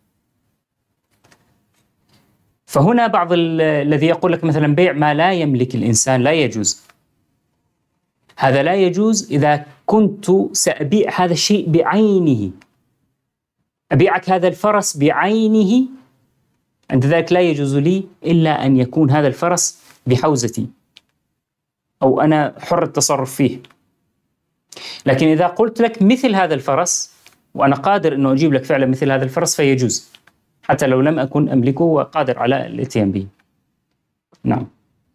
فهنا بعض الذي يقول لك مثلا بيع ما لا يملك الإنسان لا يجوز. هذا لا يجوز إذا كنت سأبيع هذا الشيء بعينه، أبيعك هذا الفرس بعينه، عند ذلك لا يجوز لي إلا أن يكون هذا الفرس بحوزتي أو أنا حر التصرف فيه. لكن إذا قلت لك مثل هذا الفرس وأنا قادر أنه أجيب لك فعلا مثل هذا الفرس فيجوز، حتى لو لم أكن أملكه وقادر على الاتيان به. نعم.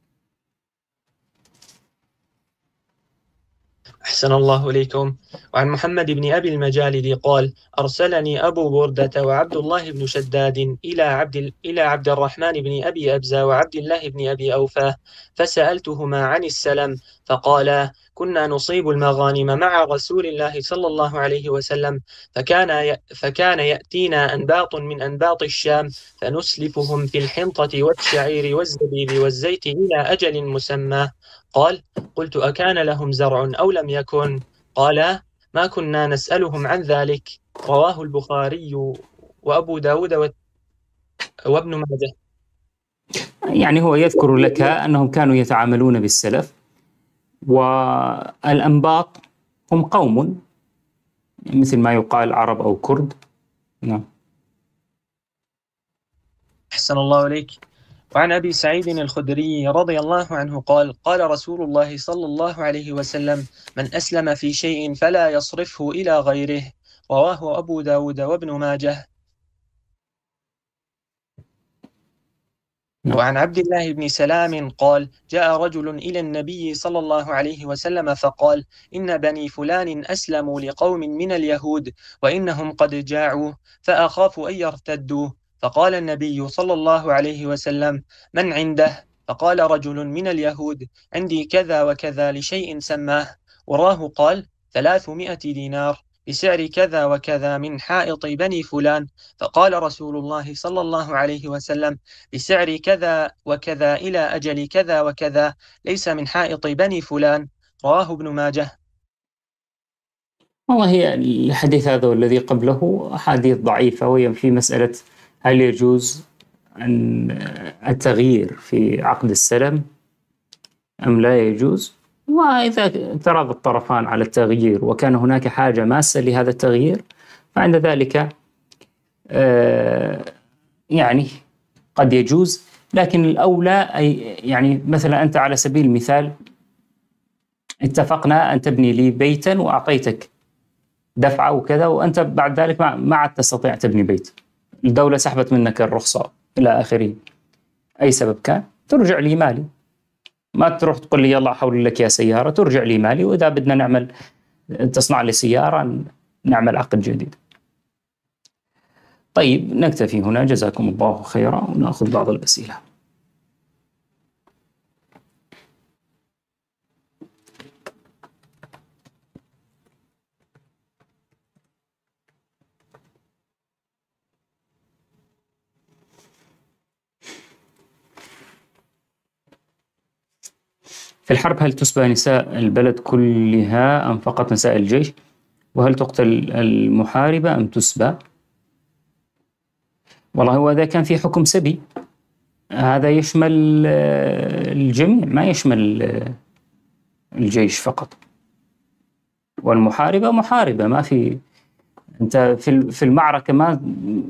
أحسن الله إليكم. وعن محمد بن أبي المجالد قال: أرسلني أبو بردة وعبد الله بن شداد إلى عبد إلى عبد الرحمن بن أبي أبزة وعبد الله بن أبي أوفى فسألتهما عن السلم، فقالا: كنا نصيب المغانم مع رسول الله صلى الله عليه وسلم، فكان فكان يأتينا أنباط من أنباط الشام فنسلفهم في الحنطة والشعير والزبيب والزيت إلى أجل مسمى. قال: قلت: أكان لهم زرع أو لم يكن؟ قال: ما كنا نسألهم عن ذلك. رواه البخاري وأبو داود وابن ماجه. يعني هو يذكر لك أنهم كانوا يتعاملون بالسلف، والأنباط هم قوم مثل ما يقال عرب أو كرد. نعم. أحسن الله إليك. وعن أبي سعيد الخدري رضي الله عنه قال قال رسول الله صلى الله عليه وسلم: من أسلم في شيء فلا يصرفه إلى غيره. رواه أبو داود وابن ماجه. نعم. وعن عبد الله بن سلام قال: جاء رجل إلى النبي صلى الله عليه وسلم فقال: إن بني فلان أسلموا لقوم من اليهود وإنهم قد جاعوا فأخاف أن يرتدوا. فقال النبي صلى الله عليه وسلم: من عنده؟ فقال رجل من اليهود: عندي كذا وكذا لشيء سماه. وراه قال: ثلاثمائة دينار بسعر كذا وكذا من حائط بني فلان. فقال رسول الله صلى الله عليه وسلم: بسعر كذا وكذا إلى أجل كذا وكذا، ليس من حائط بني فلان. رواه ابن ماجه. والله هي الحديث هذا والذي قبله أحاديث ضعيفة، وهي في مسألة هل يجوز أن التغيير في عقد السلم أم لا يجوز. وإذا تراضى الطرفان على التغيير وكان هناك حاجة ماسة لهذا التغيير، فعند ذلك آه يعني قد يجوز. لكن الأولى أي يعني مثلا أنت على سبيل المثال اتفقنا أن تبني لي بيتا وأعطيتك دفعة وكذا، وأنت بعد ذلك ما عاد تستطيع تبني بيت، الدولة سحبت منك الرخصة إلى آخره، أي سبب كان، ترجع لي مالي. ما تروح تقول لي يلا أحول لك يا سيارة، ترجع لي مالي، وإذا بدنا نعمل تصنع لي سيارة نعمل عقد جديد. طيب نكتفي هنا، جزاكم الله خيرا، ونأخذ بعض الأسئلة. في الحرب هل تسبى نساء البلد كلها أم فقط نساء الجيش؟ وهل تقتل المحاربة أم تسبى؟ والله هو إذا كان في حكم سبي هذا يشمل الجميع، ما يشمل الجيش فقط. والمحاربة محاربة، ما في أنت في في المعركة ما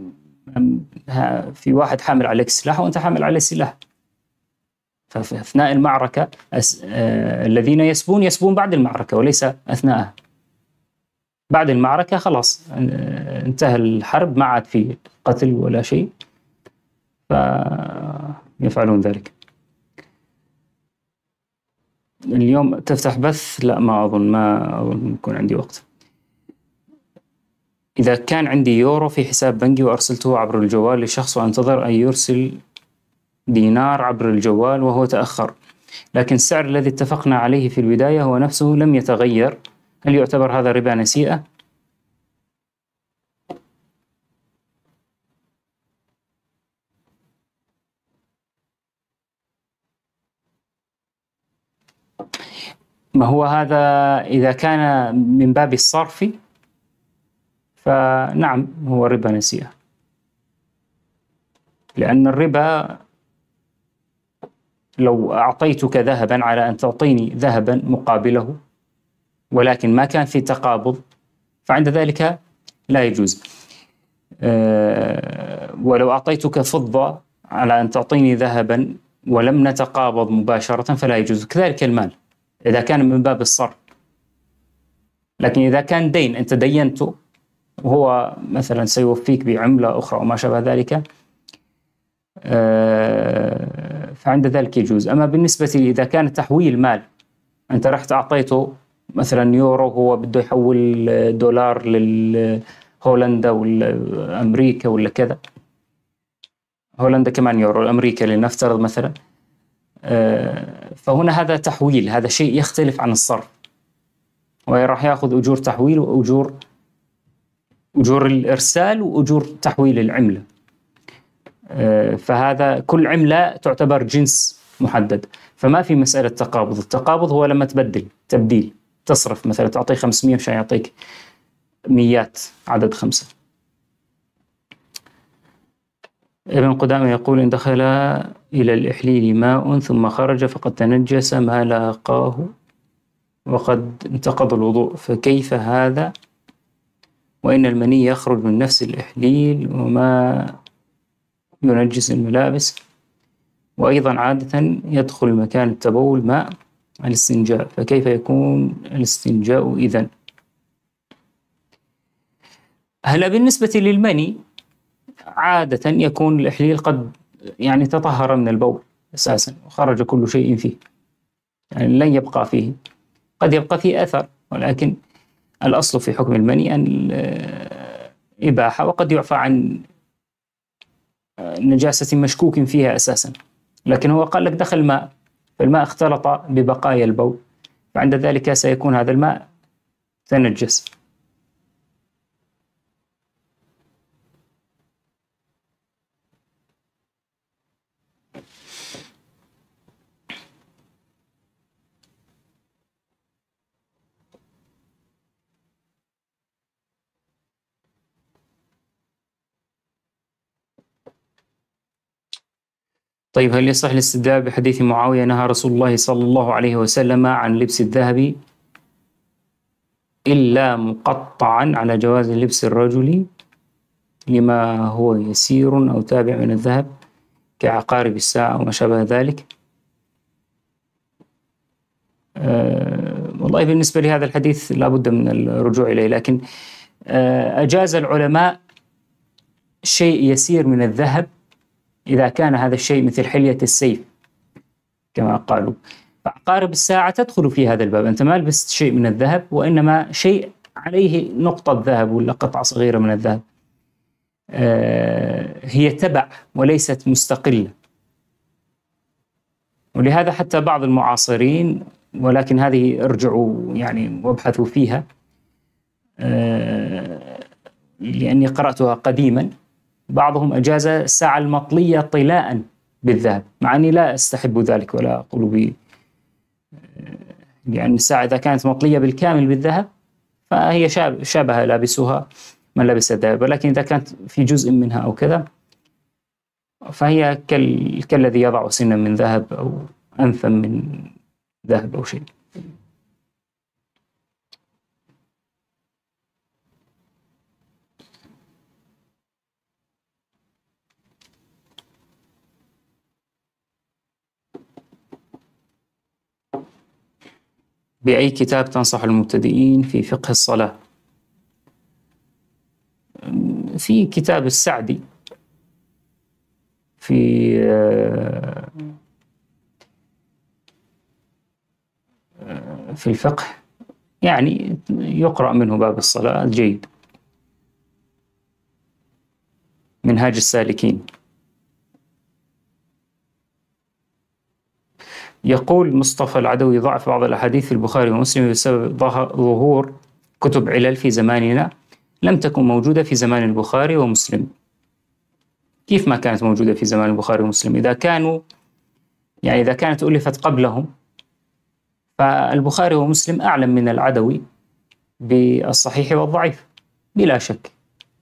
في واحد حامل عليك سلاح وأنت حامل عليه سلاح. ففي أثناء المعركة أس... آه... الذين يسبون يسبون بعد المعركة وليس أثناءها. بعد المعركة خلاص آه... انتهى الحرب، ما عاد في قتل ولا شيء، فيفعلون ذلك. اليوم تفتح بث؟ لا ما أظن، ما أظن يكون عندي وقت. إذا كان عندي يورو في حساب بنكي وأرسلته عبر الجوال لشخص وأنتظر أن يرسل دينار عبر الجوال وهو تأخر، لكن السعر الذي اتفقنا عليه في البداية هو نفسه لم يتغير، هل يعتبر هذا ربا نسيئة؟ ما هو هذا إذا كان من باب الصرف فنعم هو ربا نسيئة، لأن الربا لو أعطيتك ذهبا على أن تعطيني ذهبا مقابله ولكن ما كان في تقابض، فعند ذلك لا يجوز. أه ولو أعطيتك فضة على أن تعطيني ذهبا ولم نتقابض مباشرة فلا يجوز. كذلك المال إذا كان من باب الصرف. لكن إذا كان دين أنت دينته وهو مثلا سيوفيك بعملة أخرى وما شابه ذلك أه فعند ذلك يجوز. أما بالنسبة لي إذا كان تحويل مال، أنت رحت أعطيته مثلا يورو هو بده يحول دولار لهولندا ولا أمريكا ولا كذا، هولندا كمان يورو، أمريكا لنفترض مثلا، أه فهنا هذا تحويل، هذا شيء يختلف عن الصرف، وراح يأخذ أجور تحويل وأجور أجور الإرسال وأجور تحويل العملة. أه فهذا كل عملة تعتبر جنس محدد، فما في مسألة تقابض. التقابض هو لما تبدل، تبديل، تصرف مثلا تعطي خمسمية مشان يعطيك ميات عدد خمسة. ابن قدامة يقول: إن دخل إلى الإحليل ماء ثم خرج فقد تنجس ما لاقاه وقد انتقض الوضوء، فكيف هذا وإن المني يخرج من نفس الإحليل وما ينجس الملابس، وأيضا عادة يدخل مكان التبول ماء الاستنجاء، فكيف يكون الاستنجاء إذن؟ هلا بالنسبة للمني عادة يكون الإحليل قد يعني تطهر من البول أساسا وخرج كل شيء فيه، يعني لن يبقى فيه، قد يبقى فيه أثر، ولكن الأصل في حكم المني أن الإباحة، وقد يعفى عن نجاسة مشكوك فيها أساسا، لكن هو قال لك دخل ماء، فالماء اختلط ببقايا البول، فعند ذلك سيكون هذا الماء تنجس. طيب، هل يصح الاستدلال بحديث معاوية نهى رسول الله صلى الله عليه وسلم عن لبس الذهب إلا مقطعا على جواز لبس الرجل لما هو يسير أو تابع من الذهب كعقارب الساعة وما شابه ذلك؟ أه والله بالنسبة لهذا الحديث لا بد من الرجوع إليه، لكن أه أجاز العلماء شيء يسير من الذهب إذا كان هذا الشيء مثل حلية السيف كما قالوا، فعقارب الساعة تدخل في هذا الباب، أنت ما لبست شيء من الذهب وإنما شيء عليه نقطة ذهب ولا قطعة صغيرة من الذهب، آه هي تبع وليست مستقلة، ولهذا حتى بعض المعاصرين، ولكن هذه ارجعوا يعني وابحثوا فيها آه لأني قرأتها قديما، بعضهم أجاز الساعة المطلية طلاء بالذهب، مع أني لا أستحب ذلك ولا أقول به، لأن الساعة إذا كانت مطلية بالكامل بالذهب فهي شابه لابسها من لبس الذهب، ولكن إذا كانت في جزء منها أو كذا فهي كال... كالذي يضع سنا من ذهب أو أنفا من ذهب أو شيء. بأي كتاب تنصح المبتدئين في فقه الصلاة؟ في كتاب السعدي في في الفقه، يعني يقرأ منه باب الصلاة جيد. منهاج السالكين. يقول مصطفى العدوي: ضعف بعض الأحاديث في البخاري ومسلم بسبب ظهور كتب علل في زماننا لم تكن موجودة في زمان البخاري ومسلم. كيف ما كانت موجودة في زمان البخاري ومسلم؟ إذا كانوا يعني إذا كانت ألفت قبلهم فالبخاري ومسلم أعلم من العدوي بالصحيح والضعيف بلا شك،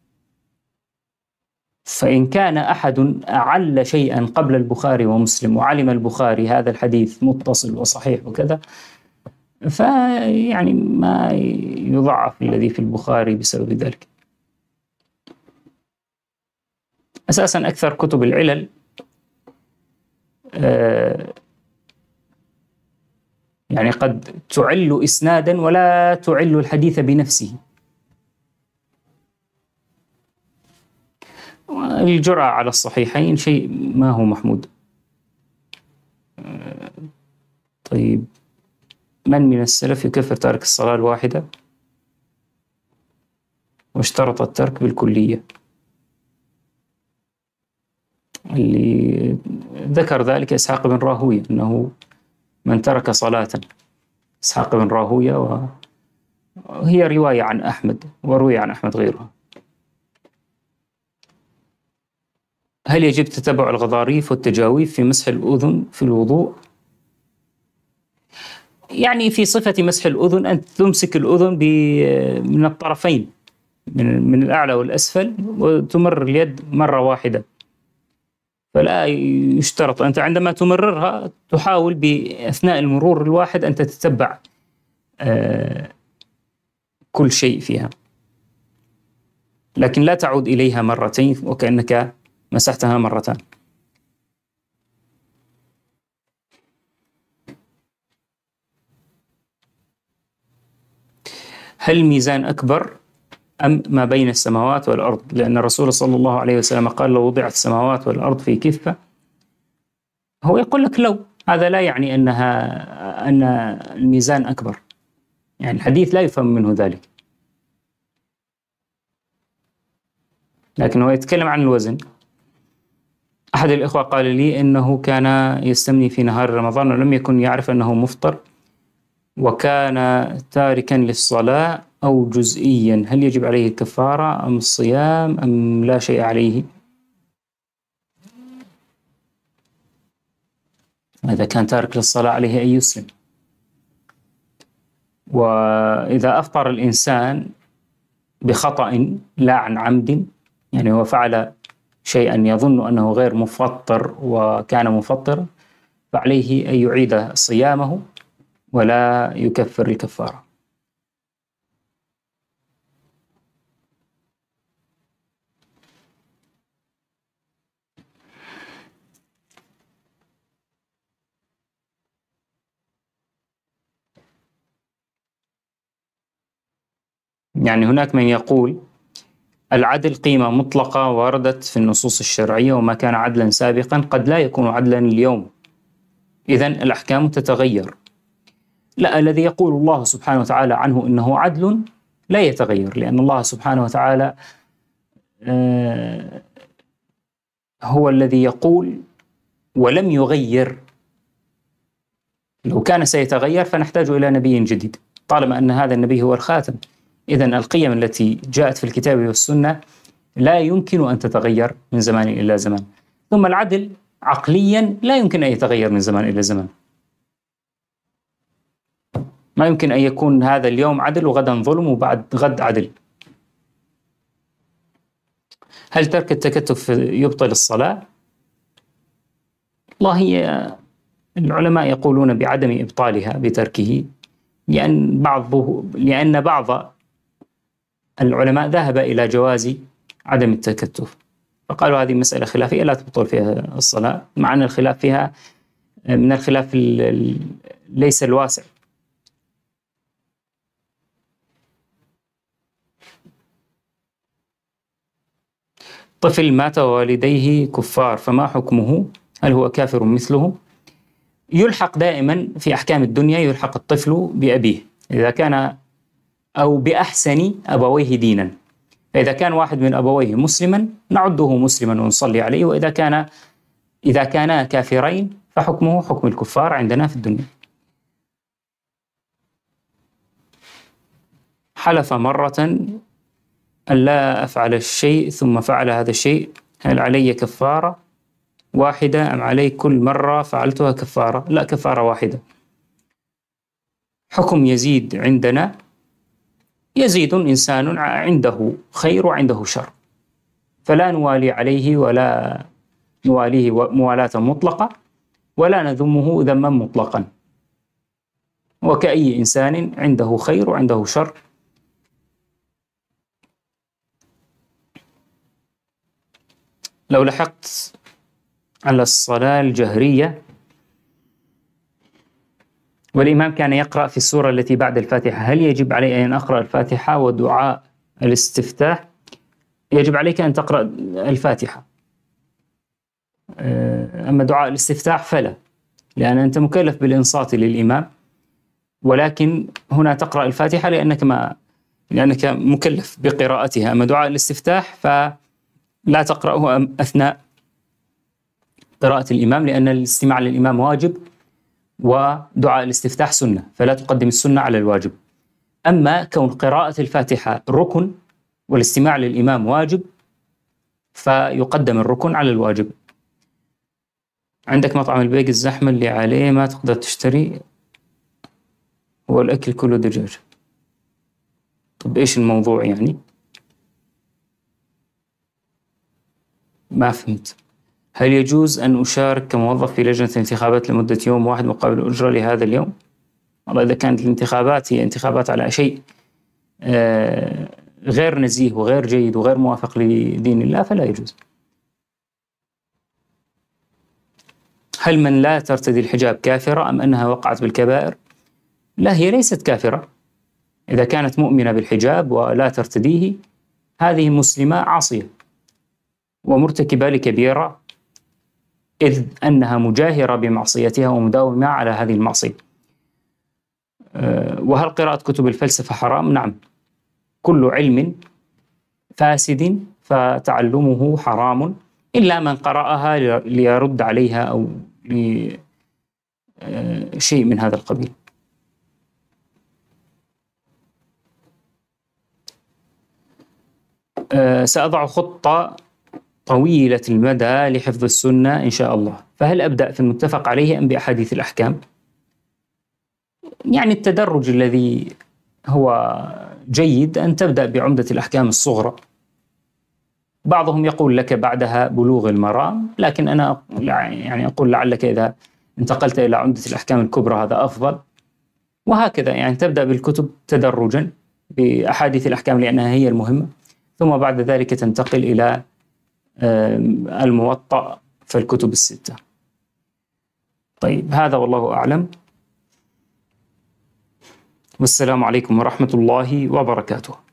فإن كان أحد أعل شيئا قبل البخاري ومسلم وعلم البخاري هذا الحديث متصل وصحيح وكذا، فيعني ما يضعف الذي في البخاري بسبب ذلك. أساسا أكثر كتب العلل آه يعني قد تعل إسنادا ولا تعل الحديث بنفسه. الجرأة على الصحيحين شيء ما هو محمود. آه طيب، من من السلف يكفر تارك الصلاة الواحدة واشترط الترك بالكلية؟ اللي ذكر ذلك إسحاق بن راهوية، أنه من ترك صلاة، إسحاق بن راهوية، وهي رواية عن أحمد وروي عن أحمد غيرها. هل يجب تتبع الغضاريف والتجاويف في مسح الأذن في الوضوء؟ يعني في صفة مسح الأذن أن تمسك الأذن من الطرفين، من من الأعلى والأسفل، وتمر اليد مرة واحدة فلا يشترط. أنت عندما تمررها تحاول بأثناء المرور الواحد أن تتتبع آه كل شيء فيها، لكن لا تعود إليها مرتين وكأنك مسحتها مرتان. هل الميزان أكبر أم ما بين السماوات والأرض؟ لأن الرسول صلى الله عليه وسلم قال لو وضعت السماوات والأرض في كفة. هو يقول لك لو، هذا لا يعني أنها أن الميزان أكبر، يعني الحديث لا يفهم منه ذلك، لكن هو يتكلم عن الوزن. أحد الإخوة قال لي إنه كان يستمني في نهار رمضان ولم يكن يعرف أنه مفطر، وكان تاركا للصلاة أو جزئيا، هل يجب عليه الكفارة أم الصيام أم لا شيء عليه؟ إذا كان تارك للصلاة عليه أن يسلم. وإذا أفطر الإنسان بخطأ لا عن عمد، يعني هو فعل شيئا يظن أنه غير مفطر وكان مفطرا، فعليه أن يعيد صيامه ولا يكفر الكفارة. يعني هناك من يقول العدل قيمة مطلقة وردت في النصوص الشرعية، وما كان عدلا سابقا قد لا يكون عدلا اليوم، إذن الأحكام تتغير. لا، الذي يقول الله سبحانه وتعالى عنه إنه عدل لا يتغير، لأن الله سبحانه وتعالى هو الذي يقول ولم يغير. لو كان سيتغير فنحتاج إلى نبي جديد، طالما أن هذا النبي هو الخاتم. إذن القيم التي جاءت في الكتاب والسنة لا يمكن أن تتغير من زمان إلى زمان. ثم العدل عقليا لا يمكن أن يتغير من زمان إلى زمان، ما يمكن أن يكون هذا اليوم عدل وغدا ظلم وبعد غد عدل. هل ترك التكتف يبطل الصلاة؟ والله العلماء يقولون بعدم إبطالها بتركه، لأن بعض لأن بعض العلماء ذهب إلى جواز عدم التكتف، فقالوا هذه مسألة خلافية لا تبطل فيها الصلاة، مع أن الخلاف فيها من الخلاف ليس الواسع. طفل مات ووالديه كفار فما حكمه؟ هل هو كافر مثله؟ يلحق دائما في أحكام الدنيا، يلحق الطفل بأبيه إذا كان أو بأحسن أبويه دينا. فإذا كان واحد من أبويه مسلما نعده مسلما ونصلي عليه، وإذا كان إذا كانا كافرين فحكمه حكم الكفار عندنا في الدنيا. حلف مرة أن لا أفعل الشيء ثم فعل هذا الشيء، هل علي كفارة واحدة أم علي كل مرة فعلتها كفارة؟ لا، كفارة واحدة. حكم يزيد عندنا، يزيد إنسان عنده خير وعنده شر، فلا نوالي عليه ولا نواليه موالاة مطلقة ولا نذمه ذما مطلقا، وكأي إنسان عنده خير وعنده شر. لو لحقت على الصلاة الجهرية والإمام كان يقرأ في السورة التي بعد الفاتحة، هل يجب علي أن أقرأ الفاتحة ودعاء الاستفتاح؟ يجب عليك أن تقرأ الفاتحة، أما دعاء الاستفتاح فلا، لأن أنت مكلف بالإنصات للإمام، ولكن هنا تقرأ الفاتحة لأنك ما لأنك مكلف بقراءتها. أما دعاء الاستفتاح فلا تقرأه أثناء قراءة الإمام، لأن الاستماع للإمام واجب ودعاء الاستفتاح سنة، فلا تقدم السنة على الواجب. أما كون قراءة الفاتحة ركن والاستماع للإمام واجب فيقدم الركن على الواجب. عندك مطعم البيك الزحمة اللي عليه ما تقدر تشتري، هو الأكل كله دجاج. طب إيش الموضوع يعني؟ ما فهمت. هل يجوز أن أشارك كموظف في لجنة الانتخابات لمدة يوم واحد مقابل أجرة لهذا اليوم؟ والله إذا كانت الانتخابات هي انتخابات على شيء غير نزيه وغير جيد وغير موافق لدين الله فلا يجوز. هل من لا ترتدي الحجاب كافرة أم أنها وقعت بالكبائر؟ لا، هي ليست كافرة. إذا كانت مؤمنة بالحجاب ولا ترتديه هذه مسلمة عاصية ومرتكبة لكبيرة، إذ أنها مجاهرة بمعصيتها ومداومة على هذه المعصية. وهل قراءة كتب الفلسفة حرام؟ نعم، كل علم فاسد فتعلمه حرام إلا من قرأها ليرد عليها أو لشيء من هذا القبيل. سأضع خطة طويلة المدى لحفظ السنة إن شاء الله، فهل أبدأ في المتفق عليه أم بأحاديث الأحكام؟ يعني التدرج الذي هو جيد أن تبدأ بعمدة الأحكام الصغرى، بعضهم يقول لك بعدها بلوغ المرام، لكن أنا يعني أقول لعلك إذا انتقلت إلى عمدة الأحكام الكبرى هذا أفضل، وهكذا يعني تبدأ بالكتب تدرجا بأحاديث الأحكام لأنها هي المهمة، ثم بعد ذلك تنتقل إلى الموطأ في الكتب الستة. طيب، هذا والله أعلم، والسلام عليكم ورحمة الله وبركاته.